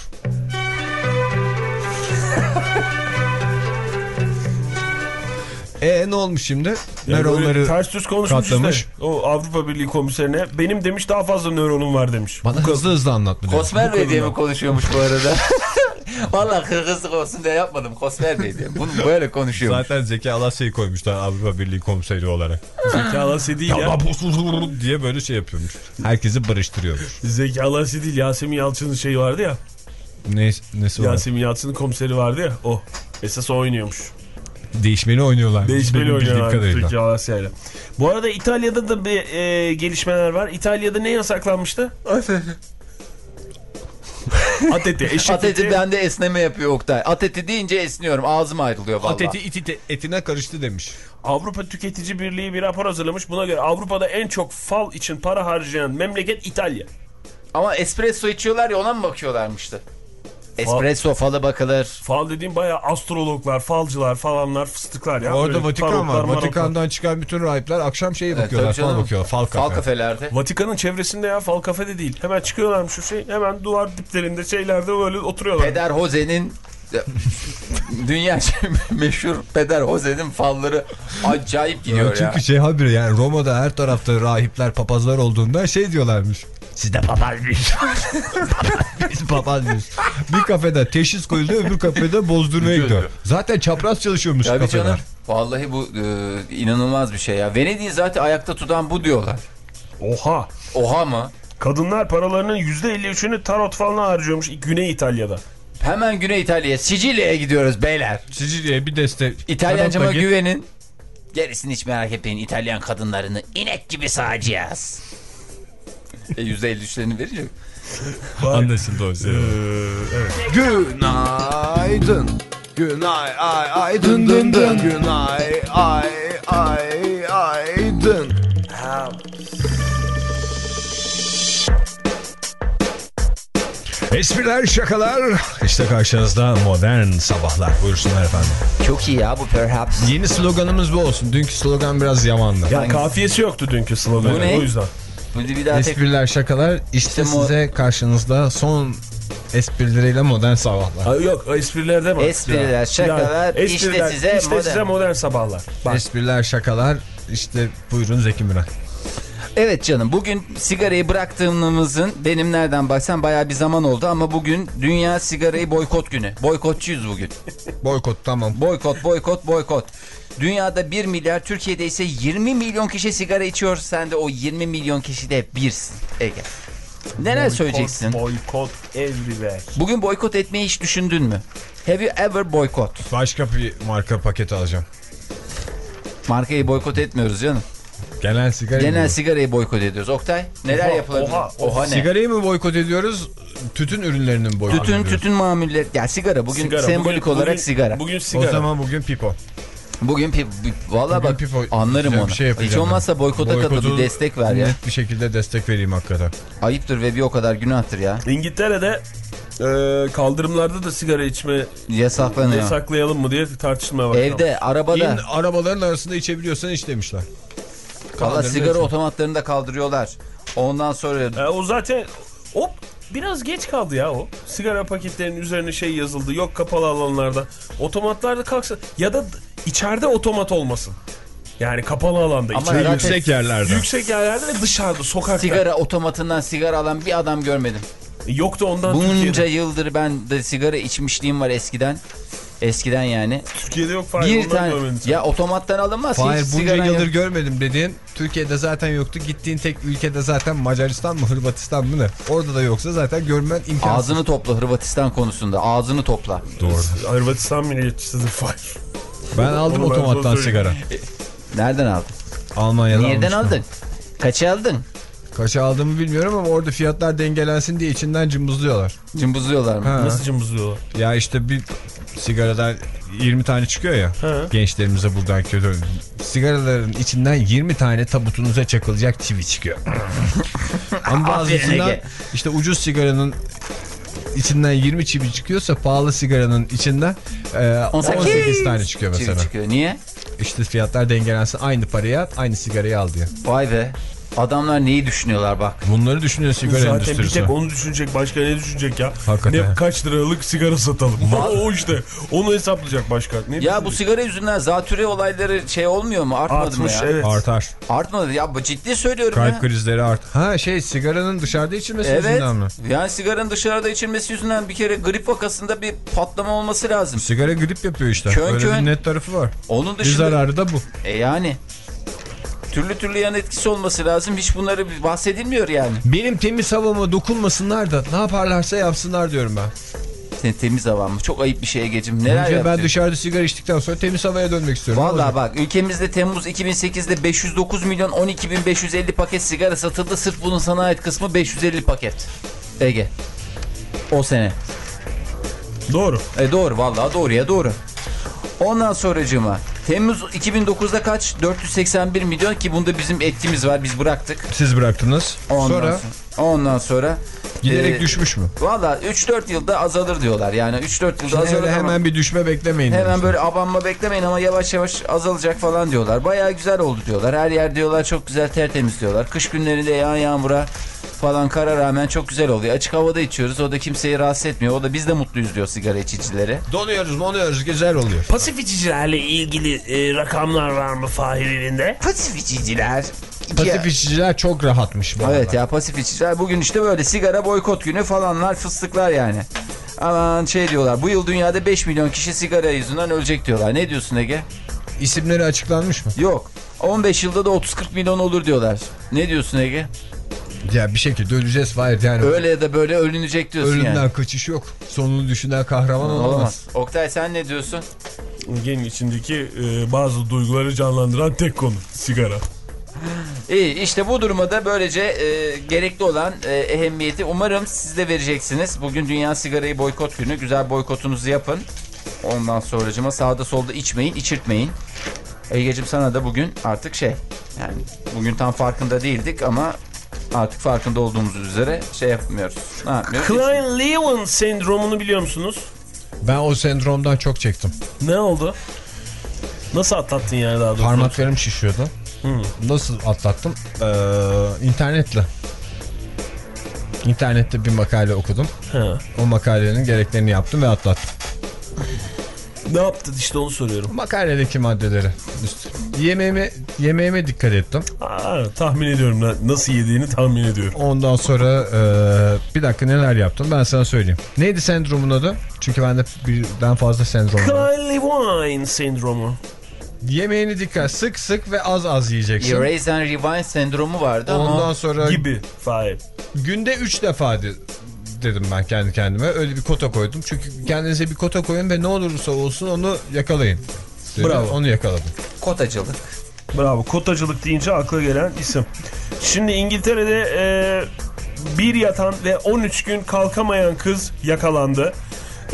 E ne olmuş şimdi? Yani Nöronları ters düz konuşmuş katlamış. işte. O Avrupa Birliği komiserine benim demiş daha fazla nöronum var demiş. Bana hızlı hızlı anlat mı demiş. Kosmer Bey diye mi konuşuyormuş bu arada? Valla kırgızlık olsun diye yapmadım. Kosmer Bey diye. Bunu böyle konuşuyormuş. Zaten Zeki Alasya'yı koymuşlar Avrupa Birliği komiseri olarak. Zeki Alasya değil ya. diye böyle şey yapıyormuş. Herkesi barıştırıyormuş. Zeki Alasya değil, Yasemin Yalçın'ın şeyi vardı ya. Ne, nesi var? Yasemin Yalçın'ın komiseri vardı ya. O. Esas o oynuyormuş. Değişmeni oynuyorlar. Değişmeli oynuyorlar Zeki kadarıyla. Alasya'yla. Bu arada İtalya'da da bir e, gelişmeler var. İtalya'da ne yasaklanmıştı? At eti, eşek At eti eti. bende esneme yapıyor Oktay. At eti deyince esniyorum. Ağzım ayrılıyor valla. At eti iti, etine karıştı demiş. Avrupa Tüketici Birliği bir rapor hazırlamış. Buna göre Avrupa'da en çok fal için para harcayan memleket İtalya. Ama espresso içiyorlar ya, ona mı bakıyorlarmıştı? Espresso falı bakılır. Fal dediğim bayağı astrologlar, falcılar falanlar, fıstıklar ya. Orada Böyle Vatikan tarotlar, var. marotlar. Vatikan'dan çıkan bütün rahipler akşam şeye Evet, bakıyorlar. tabii Fal canım. bakıyorlar. Fal kafe. Fal kafelerde. Vatikan'ın çevresinde ya, fal kafede değil. Hemen çıkıyorlarmış şu şey. Hemen duvar diplerinde şeylerde böyle oturuyorlar. Peder Jose'nin dünya meşhur Peder Jose'nin falları acayip gidiyor Ya ya. çünkü şey habire yani Roma'da her tarafta rahipler, papazlar olduğunda şey diyorlarmış. Siz de papaz mıyız? Biz papaz mıyız? Bir kafede teşhis koyuldu, öbür kafede bozdurmaya gidiyor. Zaten çapraz çalışıyormuş Tabii kafeler. canım. Vallahi bu e, inanılmaz bir şey ya. Venedik'i zaten ayakta tutan bu diyorlar. Oha. Oha mı? Kadınlar paralarının yüzde elli üçünü tarot falına harcıyormuş Güney İtalya'da. Hemen Güney İtalya'ya, Sicilya'ya gidiyoruz beyler. Sicilya'ya bir deste. İtalyancama tarotla git. güvenin. Gerisini hiç merak etmeyin. İtalyan kadınlarını inek gibi sağacağız. e, yüzde elli üçlerini verecek. Anlasın doğru. Evet. Günaydın. Günay ay ay dın dın dın. Günay ay ay ay dın. Espriler, şakalar. İşte karşınızda modern sabahlar. Buyursunlar efendim. Çok iyi ya bu perhaps. Yeni sloganımız bu olsun. Dünkü slogan biraz yamandı. Ya kafiyesi yoktu dünkü sloganı. Bu ne? O yüzden. Bunu bir daha tek... Espriler, şakalar. İşte İşte mo- size karşınızda son esprileriyle modern sabahlar. Ay yok, esprilerde bak. Espriler, Ya. şakalar, Ya, işte espriler, size işte modern. size modern sabahlar. Bak. Espriler, şakalar. İşte buyurun Zeki Müren. Evet canım, bugün sigarayı bıraktığımızın benim nereden baksan bayağı bir zaman oldu ama bugün Dünya Sigarayı Boykot Günü. Boykotçuyuz bugün. Boykot tamam. Boykot, boykot, boykot. Dünyada bir milyar, Türkiye'de ise yirmi milyon kişi sigara içiyor. Sen de o yirmi milyon kişide birsin Ege. Neler Boykot, söyleyeceksin? Boykot everywhere. Bugün boykot etmeyi hiç düşündün mü? Have you ever boykot? Başka bir marka paketi alacağım. Markayı boykot etmiyoruz canım. Genel sigara. Genel mı? sigarayı boykot ediyoruz. Oktay, neler Oha, yapılabilir? oha, Oha ne? Sigarayı mı boykot ediyoruz? Tütün ürünlerinin mi boykot Tütün, ediyoruz? tütün mamulleri. Ya sigara bugün Sigara, sembolik bugün- olarak bugün- sigara. Bugün O sigara. zaman bugün pipo. Bugün pi- valla Bugün bak pipo- anlarım bir onu. şey yapacağım Hiç olmazsa ben. boykota katıl, Boykotu bir destek ver ya. Net bir şekilde destek vereyim hakikaten. Ayıptır ve bir o kadar günahtır ya. İngiltere'de e, kaldırımlarda da sigara içme Yasaklanıyor. yasaklayalım mı diye tartışmaya başladı. Evde, arabada. İn, arabaların arasında içebiliyorsan iç demişler. Valla Kaldırım sigara hepsi. otomatlarını da kaldırıyorlar. Ondan sonra E, o zaten hop biraz geç kaldı ya o. Sigara paketlerinin üzerine şey yazıldı. Yok kapalı alanlarda. Otomatlarda kalksa ya da içeride otomat olmasın. Yani kapalı alanda. Ama içeri- zaten Yüksek yerlerde. Yüksek yerlerde ve dışarıda, sokakta. sigara otomatından sigara alan bir adam görmedim. Yoktu ondan Bunca Türkiye'de. yıldır ben de sigara içmişliğim var eskiden. Eskiden yani. Türkiye'de yok falan. Bir tane ya otomattan alınmaz. Hayır hiç bunca sigaran yıldır yok. görmedim dediğin Türkiye'de zaten yoktu. Gittiğin tek ülkede zaten Macaristan mı Hırvatistan mı ne? Orada da yoksa zaten görmen imkansız. Ağzını topla Hırvatistan konusunda. Ağzını topla. Doğru. Hırvatistan milliyetçisidir Fahir. Ben aldım Onu ben otomattan sana sigara. Nereden aldın? Almanya'da Nereden almıştım. aldın? Kaça aldın? Kaça aldığımı bilmiyorum ama orada fiyatlar dengelensin diye içinden cımbızlıyorlar. Cımbızlıyorlar mı? Ha. Nasıl cımbızlıyorlar? Ya işte bir sigaradan yirmi tane çıkıyor ya. Ha. Gençlerimize buradan kötü. Sigaraların içinden yirmi tane tabutunuza çakılacak çivi çıkıyor. Ama bazısından Ege. işte ucuz sigaranın içinden yirmi çivi çıkıyorsa pahalı sigaranın içinden e, on sekiz. on sekiz tane çıkıyor Çivi mesela. çıkıyor. Niye? İşte fiyatlar dengelensin, aynı paraya aynı sigarayı al diye. Vay be. Adamlar neyi düşünüyorlar bak. Bunları düşünüyor sigara Zaten endüstrisi. bir tek onu düşünecek, başka ne düşünecek ya? Hakikaten. Ne, kaç liralık sigara satalım. o işte onu hesaplayacak başka. Ne Ya düşünecek? bu sigara yüzünden zatürre olayları şey olmuyor mu? Artmadı Artmış, mı ya? evet. Artar. Artmadı ya, bu ciddi söylüyorum Kalp ya. krizleri art. Ha şey sigaranın dışarıda içilmesi Evet. yüzünden mi? Yani sigaranın dışarıda içilmesi yüzünden bir kere grip vakasında bir patlama olması lazım. Sigara grip yapıyor işte. Kön Öyle kön. bir net tarafı var. Onun Bir dışında zararı da bu. e yani türlü türlü yan etkisi olması lazım. Hiç bunları bahsedilmiyor yani. Benim temiz havama dokunmasınlar da ne yaparlarsa yapsınlar diyorum ben. Senin temiz havan mı? Çok ayıp bir şeye Gecim. Neler Önce ben yapacaksın? dışarıda sigara içtikten sonra temiz havaya dönmek istiyorum. Vallahi bak, ülkemizde Temmuz iki bin sekizde beş yüz dokuz milyon on iki bin beş yüz elli paket sigara satıldı. Sırf bunun sana ait kısmı beş yüz elli paket. Ege. O sene. Doğru. E doğru, vallahi doğru ya, doğru. Ondan sonracığıma Temmuz iki bin dokuzda kaç? dört yüz seksen bir milyon, ki bunda bizim etkimiz var, biz bıraktık. Siz bıraktınız. Ondan sonra, sonra, ondan sonra giderek e, düşmüş mü? Valla üç dört yılda azalır diyorlar. Yani üç dört yılda Şimdi azalır öyle ama hemen bir düşme beklemeyin. hemen demişler. böyle abanma beklemeyin ama yavaş yavaş azalacak falan diyorlar. Bayağı güzel oldu diyorlar. Her yer diyorlar çok güzel, tertemiz diyorlar. Kış günlerinde yağan yağmura falan, kara rağmen çok güzel oluyor. Açık havada içiyoruz. O da kimseyi rahatsız etmiyor. O da biz de mutluyuz diyor sigara içicileri. Donuyoruz monuyoruz güzel oluyor. Pasif içicilerle ilgili e, rakamlar var mı Fahir elinde? Pasif içiciler. Pasif içiciler çok rahatmış bu arada. Evet ya, pasif içiciler. Bugün işte böyle sigara boykot günü falanlar, fıstıklar yani. Aman şey diyorlar, bu yıl dünyada beş milyon kişi sigara yüzünden ölecek diyorlar. Ne diyorsun Ege? İsimleri açıklanmış mı? Yok. on beş yılda da otuz kırk milyon olur diyorlar. Ne diyorsun Ege? Ya bir şekilde öleceğiz Fahir yani. Öyle ya da böyle ölünecek diyorsun Ölümden yani. kaçış yok. Sonunu düşünen kahraman olamaz. Olamaz. Oktay sen ne diyorsun? Ülkenin içindeki e, bazı duyguları canlandıran tek konu sigara. İyi, işte bu duruma da böylece e, gerekli olan e, ehemmiyeti umarım siz de vereceksiniz. Bugün Dünya Sigarayı Boykot Günü. Güzel boykotunuzu yapın. Ondan sonracıma sağda solda içmeyin, içirtmeyin. Ege'cim sana da bugün artık şey, yani bugün tam farkında değildik ama artık farkında olduğumuz üzere şey yapmıyoruz. Ne yapmıyoruz? Klein-Lewin sendromunu biliyor musunuz? Ben o sendromdan çok çektim. Ne oldu? Nasıl atlattın yani daha doğrusu? Parmaklarım şişiyordu. Hmm. Nasıl atlattım? Ee, internetle. İnternette bir makale okudum. Ha. O makalenin gereklerini yaptım ve atlattım. Ne yaptın işte onu soruyorum. Makaledeki maddeleri. İşte yemeğime, yemeğime dikkat ettim. Aa, tahmin ediyorum nasıl yediğini tahmin ediyorum. Ondan sonra e, bir dakika neler yaptım ben sana söyleyeyim. Neydi sendromun adı? Çünkü bende birden fazla sendrom var. Klein-Lewin sendromu. Yemeğini dikkat, sık sık ve az az yiyeceksin. Erase and Rewind sendromu vardı ama Ondan sonra Gibi. Fahir. günde üç defa de, dedim ben kendi kendime. Öyle bir kota koydum. Çünkü kendinize bir kota koyun ve ne olursa olsun onu yakalayın. Dedim. Bravo. Onu yakaladım. kotacılık. Bravo. Kotacılık deyince akla gelen isim. Şimdi İngiltere'de e, bir yatan ve on üç gün kalkamayan kız yakalandı. E,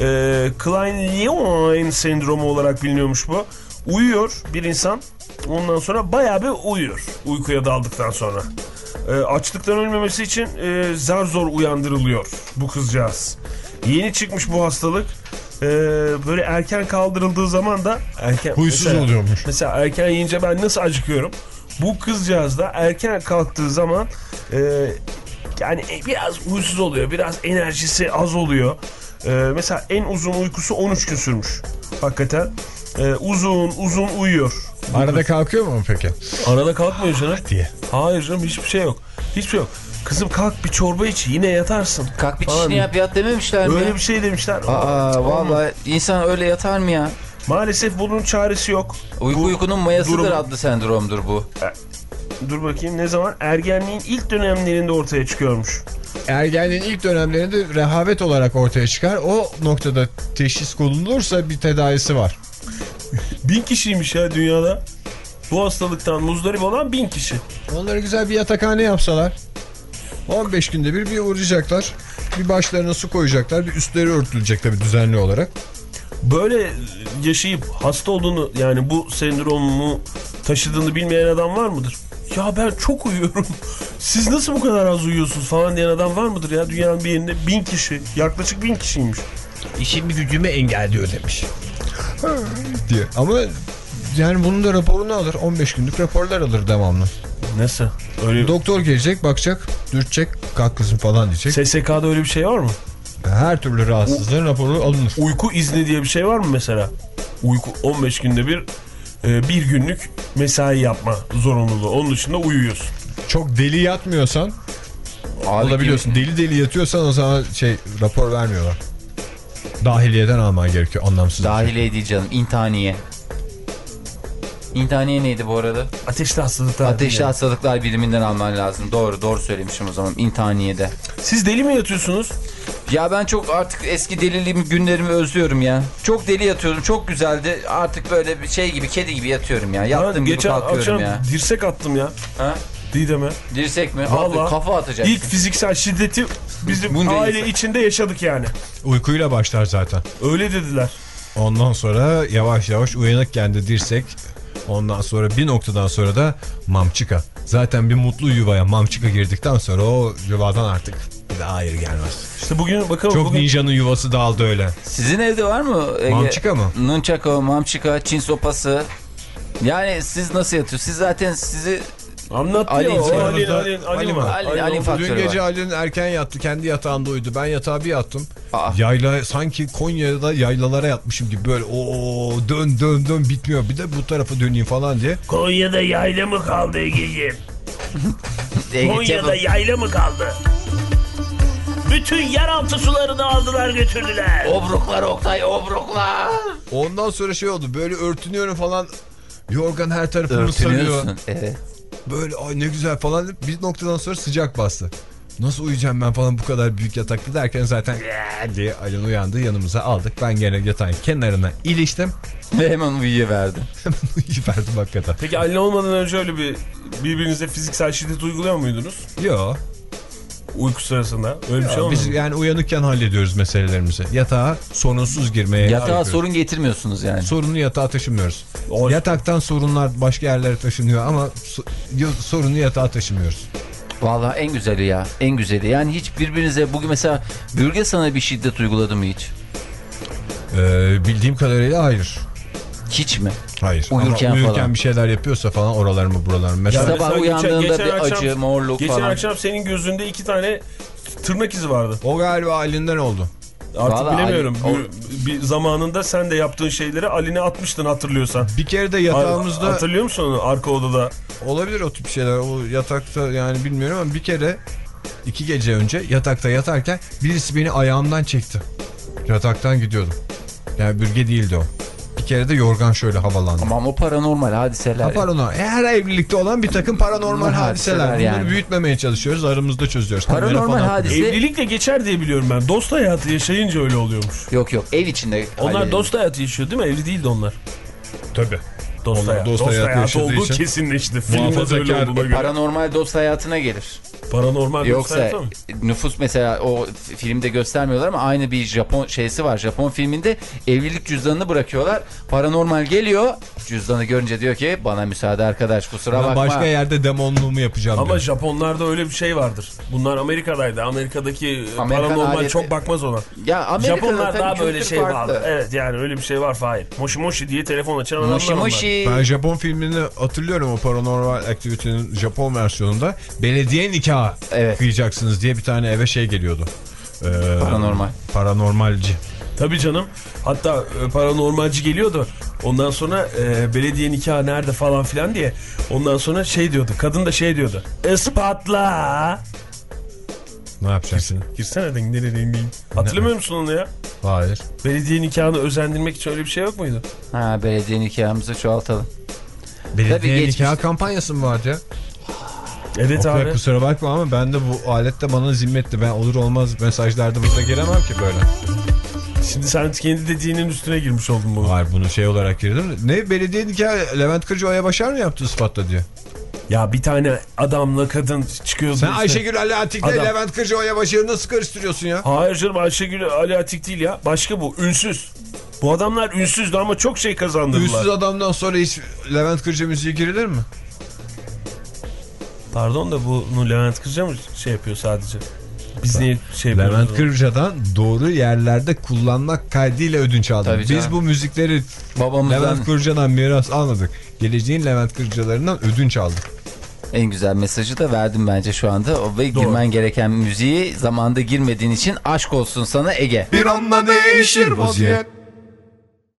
Klein-Lewin sendromu olarak biliniyormuş bu. Uyuyor bir insan. Ondan sonra bayağı bir uyuyor. Uykuya daldıktan sonra. E, açlıktan ölmemesi için e, zar zor uyandırılıyor bu kızcağız. Yeni çıkmış bu hastalık. E, böyle erken kaldırıldığı zaman da erken, Huysuz mesela, oluyormuş. Mesela erken yiyince ben nasıl acıkıyorum? Bu kızcağız da erken kalktığı zaman e, yani biraz huysuz oluyor. Biraz enerjisi az oluyor. E, mesela en uzun uykusu on üç gün sürmüş. Hakikaten. E, uzun uzun uyuyor. Arada kalkıyor mu peki? Arada kalkmıyor canım. Diye. Hayır canım, hiçbir şey yok. Hiçbir şey yok. Kızım kalk bir çorba iç, yine yatarsın. Kalk bir Falan. çişini yap yat dememişler mi? Öyle ya? bir şey demişler. Aa vallahi insan öyle yatar mı ya? Maalesef bunun çaresi yok. Uyku Bu uykunun mayasıdır durum- adlı sendromdur bu. Dur bakayım, ne zaman? Ergenliğin ilk dönemlerinde ortaya çıkıyormuş. Ergenliğin ilk dönemlerinde rehavet olarak ortaya çıkar. O noktada teşhis konulursa bir tedavisi var. Bin kişiymiş ya dünyada. Bu hastalıktan muzdarip olan bin kişi. Onları güzel bir yatakhane yapsalar. on beş günde bir bir uğrayacaklar. Bir başlarına su koyacaklar. Bir üstleri örtülecek tabii düzenli olarak. Böyle yaşayıp hasta olduğunu, yani bu sendromu taşıdığını bilmeyen adam var mıdır? Ya ben çok uyuyorum. Siz nasıl bu kadar az uyuyorsunuz falan diyen adam var mıdır ya? Dünyanın bir yerinde bin kişi. Yaklaşık bin kişiymiş. İşimi gücümü engelliyor demiş. diye. Ama yani bunun da raporunu alır. on beş günlük raporlar alır devamlı. Nasıl? Öyle... Doktor gelecek, bakacak, dürtecek, kalk kızım falan diyecek. S S K'da öyle bir şey var mı? Her türlü rahatsızlığın raporu alınır. Uyku izni diye bir şey var mı mesela? Uyku on beş günde bir e, bir günlük mesai yapma zorunluluğu. Onun dışında uyuyorsun. Çok deli yatmıyorsan alabiliyorsun. Deli deli yatıyorsan o zaman şey rapor vermiyorlar. Dahiliyeden alman gerekiyor, anlamsız. Dahiliye değil canım, intihaniye. İntihaniye neydi bu arada? Ateşli hastalıklar. Ateşli yani. Hastalıklar biriminden alman lazım. Doğru doğru söylemişim o zaman. İntihaniyede. Siz deli mi yatıyorsunuz? Ya ben çok artık eski deliliğimi, günlerimi özlüyorum ya. Çok deli yatıyorum. Çok güzeldi. Artık böyle bir şey gibi, kedi gibi yatıyorum ya. Yattığım gibi kalkıyorum akşam ya. dirsek attım ya. Ha? Didem'e. Dirsek mi? Vallahi Abi, kafa atacaksın. İlk fiziksel şiddeti bizim Bunca aile insan. içinde yaşadık yani. Uykuyla başlar zaten. Öyle dediler. Ondan sonra yavaş yavaş uyanıkken de dirsek. Ondan sonra bir noktadan sonra da mamçıka. Zaten bir mutlu yuvaya mamçıka girdikten sonra o yuvadan artık bir daha hayır gelmez. İşte bugün bakalım. Çok bugün... ninjanın yuvası dağıldı öyle. Sizin evde var mı? Ege? Mamçıka mı? Nunchako, mamçıka, Çin sopası. Yani siz nasıl yatıyorsunuz? Siz zaten sizi... Anlattı Ali, ya. O Ali, Ali, Ali, Ali, Ali, Ali, var. Ali, Ali, Ali Ali faktörü Dün gece var. Ali'nin erken yattı. Kendi yatağında uyudu. Ben yatağa bir yattım. Aa. Yayla, sanki Konya'da yaylalara yatmışım gibi böyle o dön dön dön bitmiyor. Bir de bu tarafa döneyim falan diye. Konya'da yayla mı kaldı Ege'ciğim? Ege, Konya'da yayla mı kaldı? Bütün yeraltı sularını aldılar götürdüler. Obruklar Oktay, obruklar. Ondan sonra şey oldu. Böyle örtünüyorum falan. Yorgan her tarafımı sarıyor. Örtünüyorsun. Evet. Böyle ay ne güzel falan. Bir noktadan sonra sıcak bastı. Nasıl uyuyacağım ben falan bu kadar büyük yatakta derken zaten diye Ali'nin uyandı, yanımıza aldık. Ben gene yatağın kenarına iliştim. Ve hemen uyuyuverdim. Hemen uyuyuverdim hakikaten. Peki Ali olmadan önce öyle bir birbirinize fiziksel şiddet uyguluyor muydunuz? Yok. Uyku sırasında öyle bir şey olmuyor Biz mu? yani uyanıkken hallediyoruz meselelerimizi. Yatağa sorunsuz girmeye Yatağa yapıyoruz. sorun getirmiyorsunuz yani. Sorunu yatağa taşımıyoruz. O- Yataktan sorunlar başka yerlere taşınıyor ama so sorunu yatağa taşımıyoruz. Vallahi en güzeli ya. En güzeli. Yani hiç birbirinize bugün mesela Bürge sana bir şiddet uyguladı mı hiç? Ee, bildiğim kadarıyla hayır. Hiç mi? Hayır. Uyurken ama uyurken falan. bir şeyler yapıyorsa falan oralarımı buralarımı. Mesela Ya Sabah mesela uyandığında geçen- bir geçen acı, akşam- morluk Geçen falan. akşam senin gözünde iki tane tırnak izi vardı. o galiba halinden oldu. Artık Vallahi bilemiyorum. Ali- bir, bir zamanında sen de yaptığın şeyleri Ali'ne atmıştın hatırlıyorsan. Bir kere de yatağımızda Hatırlıyor musun onu arka odada? olabilir o tip şeyler. O yatakta yani bilmiyorum ama bir kere iki gece önce yatakta yatarken birisi beni ayağımdan çekti. Yataktan gidiyordum. Yani bürge değildi o. Bir kere de yorgan şöyle havalandı. Ama o paranormal hadiseler. Paranormal. Her evlilikte olan bir takım paranormal Hadiseler hadiseler. Bunları yani. büyütmemeye çalışıyoruz. Aramızda çözüyoruz. Kamera Paranormal falan. hadise. Evlilikle geçer diye biliyorum ben. Dost hayatı yaşayınca öyle oluyormuş. Yok yok, ev içinde. Onlar halledin. dost hayatı yaşıyor değil mi? Evli değildi onlar. Tabii. Dost, Onlar hayatı, dost dost hayatı hayatı yaşadığı olduğu için kesinleşti. Filmde de öyle muhafazakar. olduğuna göre. Paranormal dost hayatına gelir. Paranormal dost Yoksa hayatı mı? nüfus mesela o filmde göstermiyorlar ama aynı bir Japon şeysi var. Japon filminde evlilik cüzdanını bırakıyorlar. Paranormal geliyor. Cüzdanı görünce diyor ki bana müsaade arkadaş, kusura Ben bakma. başka yerde demonluğumu yapacağım Ama diyor. Japonlarda öyle bir şey vardır. Bunlar Amerika'daydı. Amerika'daki Amerikan paranormal aleti- çok bakmaz ona. Ya Amerika'da Japonlar tabii daha böyle kültür şey farklı. var. Evet yani öyle bir şey var Fahir. Moshi moshi diye telefon açan adamlar Moshi onlar. moshi. Ben Japon filmini hatırlıyorum, o Paranormal Activity'nin Japon versiyonunda. Belediye nikahı Evet. kıyacaksınız diye bir tane eve şey geliyordu. Ee, Paranormal. Paranormalci. Tabii canım. Hatta e, paranormalci geliyordu. Ondan sonra e, belediye nikahı nerede falan filan diye. Ondan sonra şey diyordu. Kadın da şey diyordu. Ispatla. Ne yapacaksın? Girsene de nereye diyeyim. Hatırlamıyor musun onu ya? Hayır. Belediye nikahını özendirmek için öyle bir şey yok muydu? Ha, belediye nikahımızı çoğaltalım. Belediye Tabii geçmiş- nikahı kampanyası mı vardı ya? Evet Oktay, abi. kusura bakma ama ben de bu alette bana zimmetti. Ben olur olmaz mesajlarda burada giremem ki böyle. Şimdi sen kendi dediğinin üstüne girmiş oldun bunu. Hayır, bunu şey olarak girdim. Ne belediye nikahı Levent Kırcı Oya Başar mı yaptı ispatla diye? Ya bir tane adamla kadın çıkıyordu. Sen işte. Ayşegül Ali Atik'le Adam- Levent Kırcı Oya Başar'ı nasıl karıştırıyorsun ya? Hayır canım, Ayşegül Ali Atik değil ya. Başka bu. Ünsüz. Bu adamlar ünsüzdü ama çok şey kazandırdılar. Ünsüz adamdan sonra hiç Levent Kırcı müziği girilir mi? Pardon da bunu Levent Kırca mı şey yapıyor sadece? Biz niye şey yapıyoruz? Levent Kırca'dan doğru yerlerde kullanmak kaydıyla ödünç aldık. Tabii Biz canım. bu müzikleri Babamızdan. Levent Kırca'dan miras almadık. Geleceğin Levent Kırca'larından ödünç aldık. En güzel mesajı da verdim bence şu anda. O ve girmen gereken müziği zamanda girmediğin için aşk olsun sana Ege. Bir anda değişir vaziyet.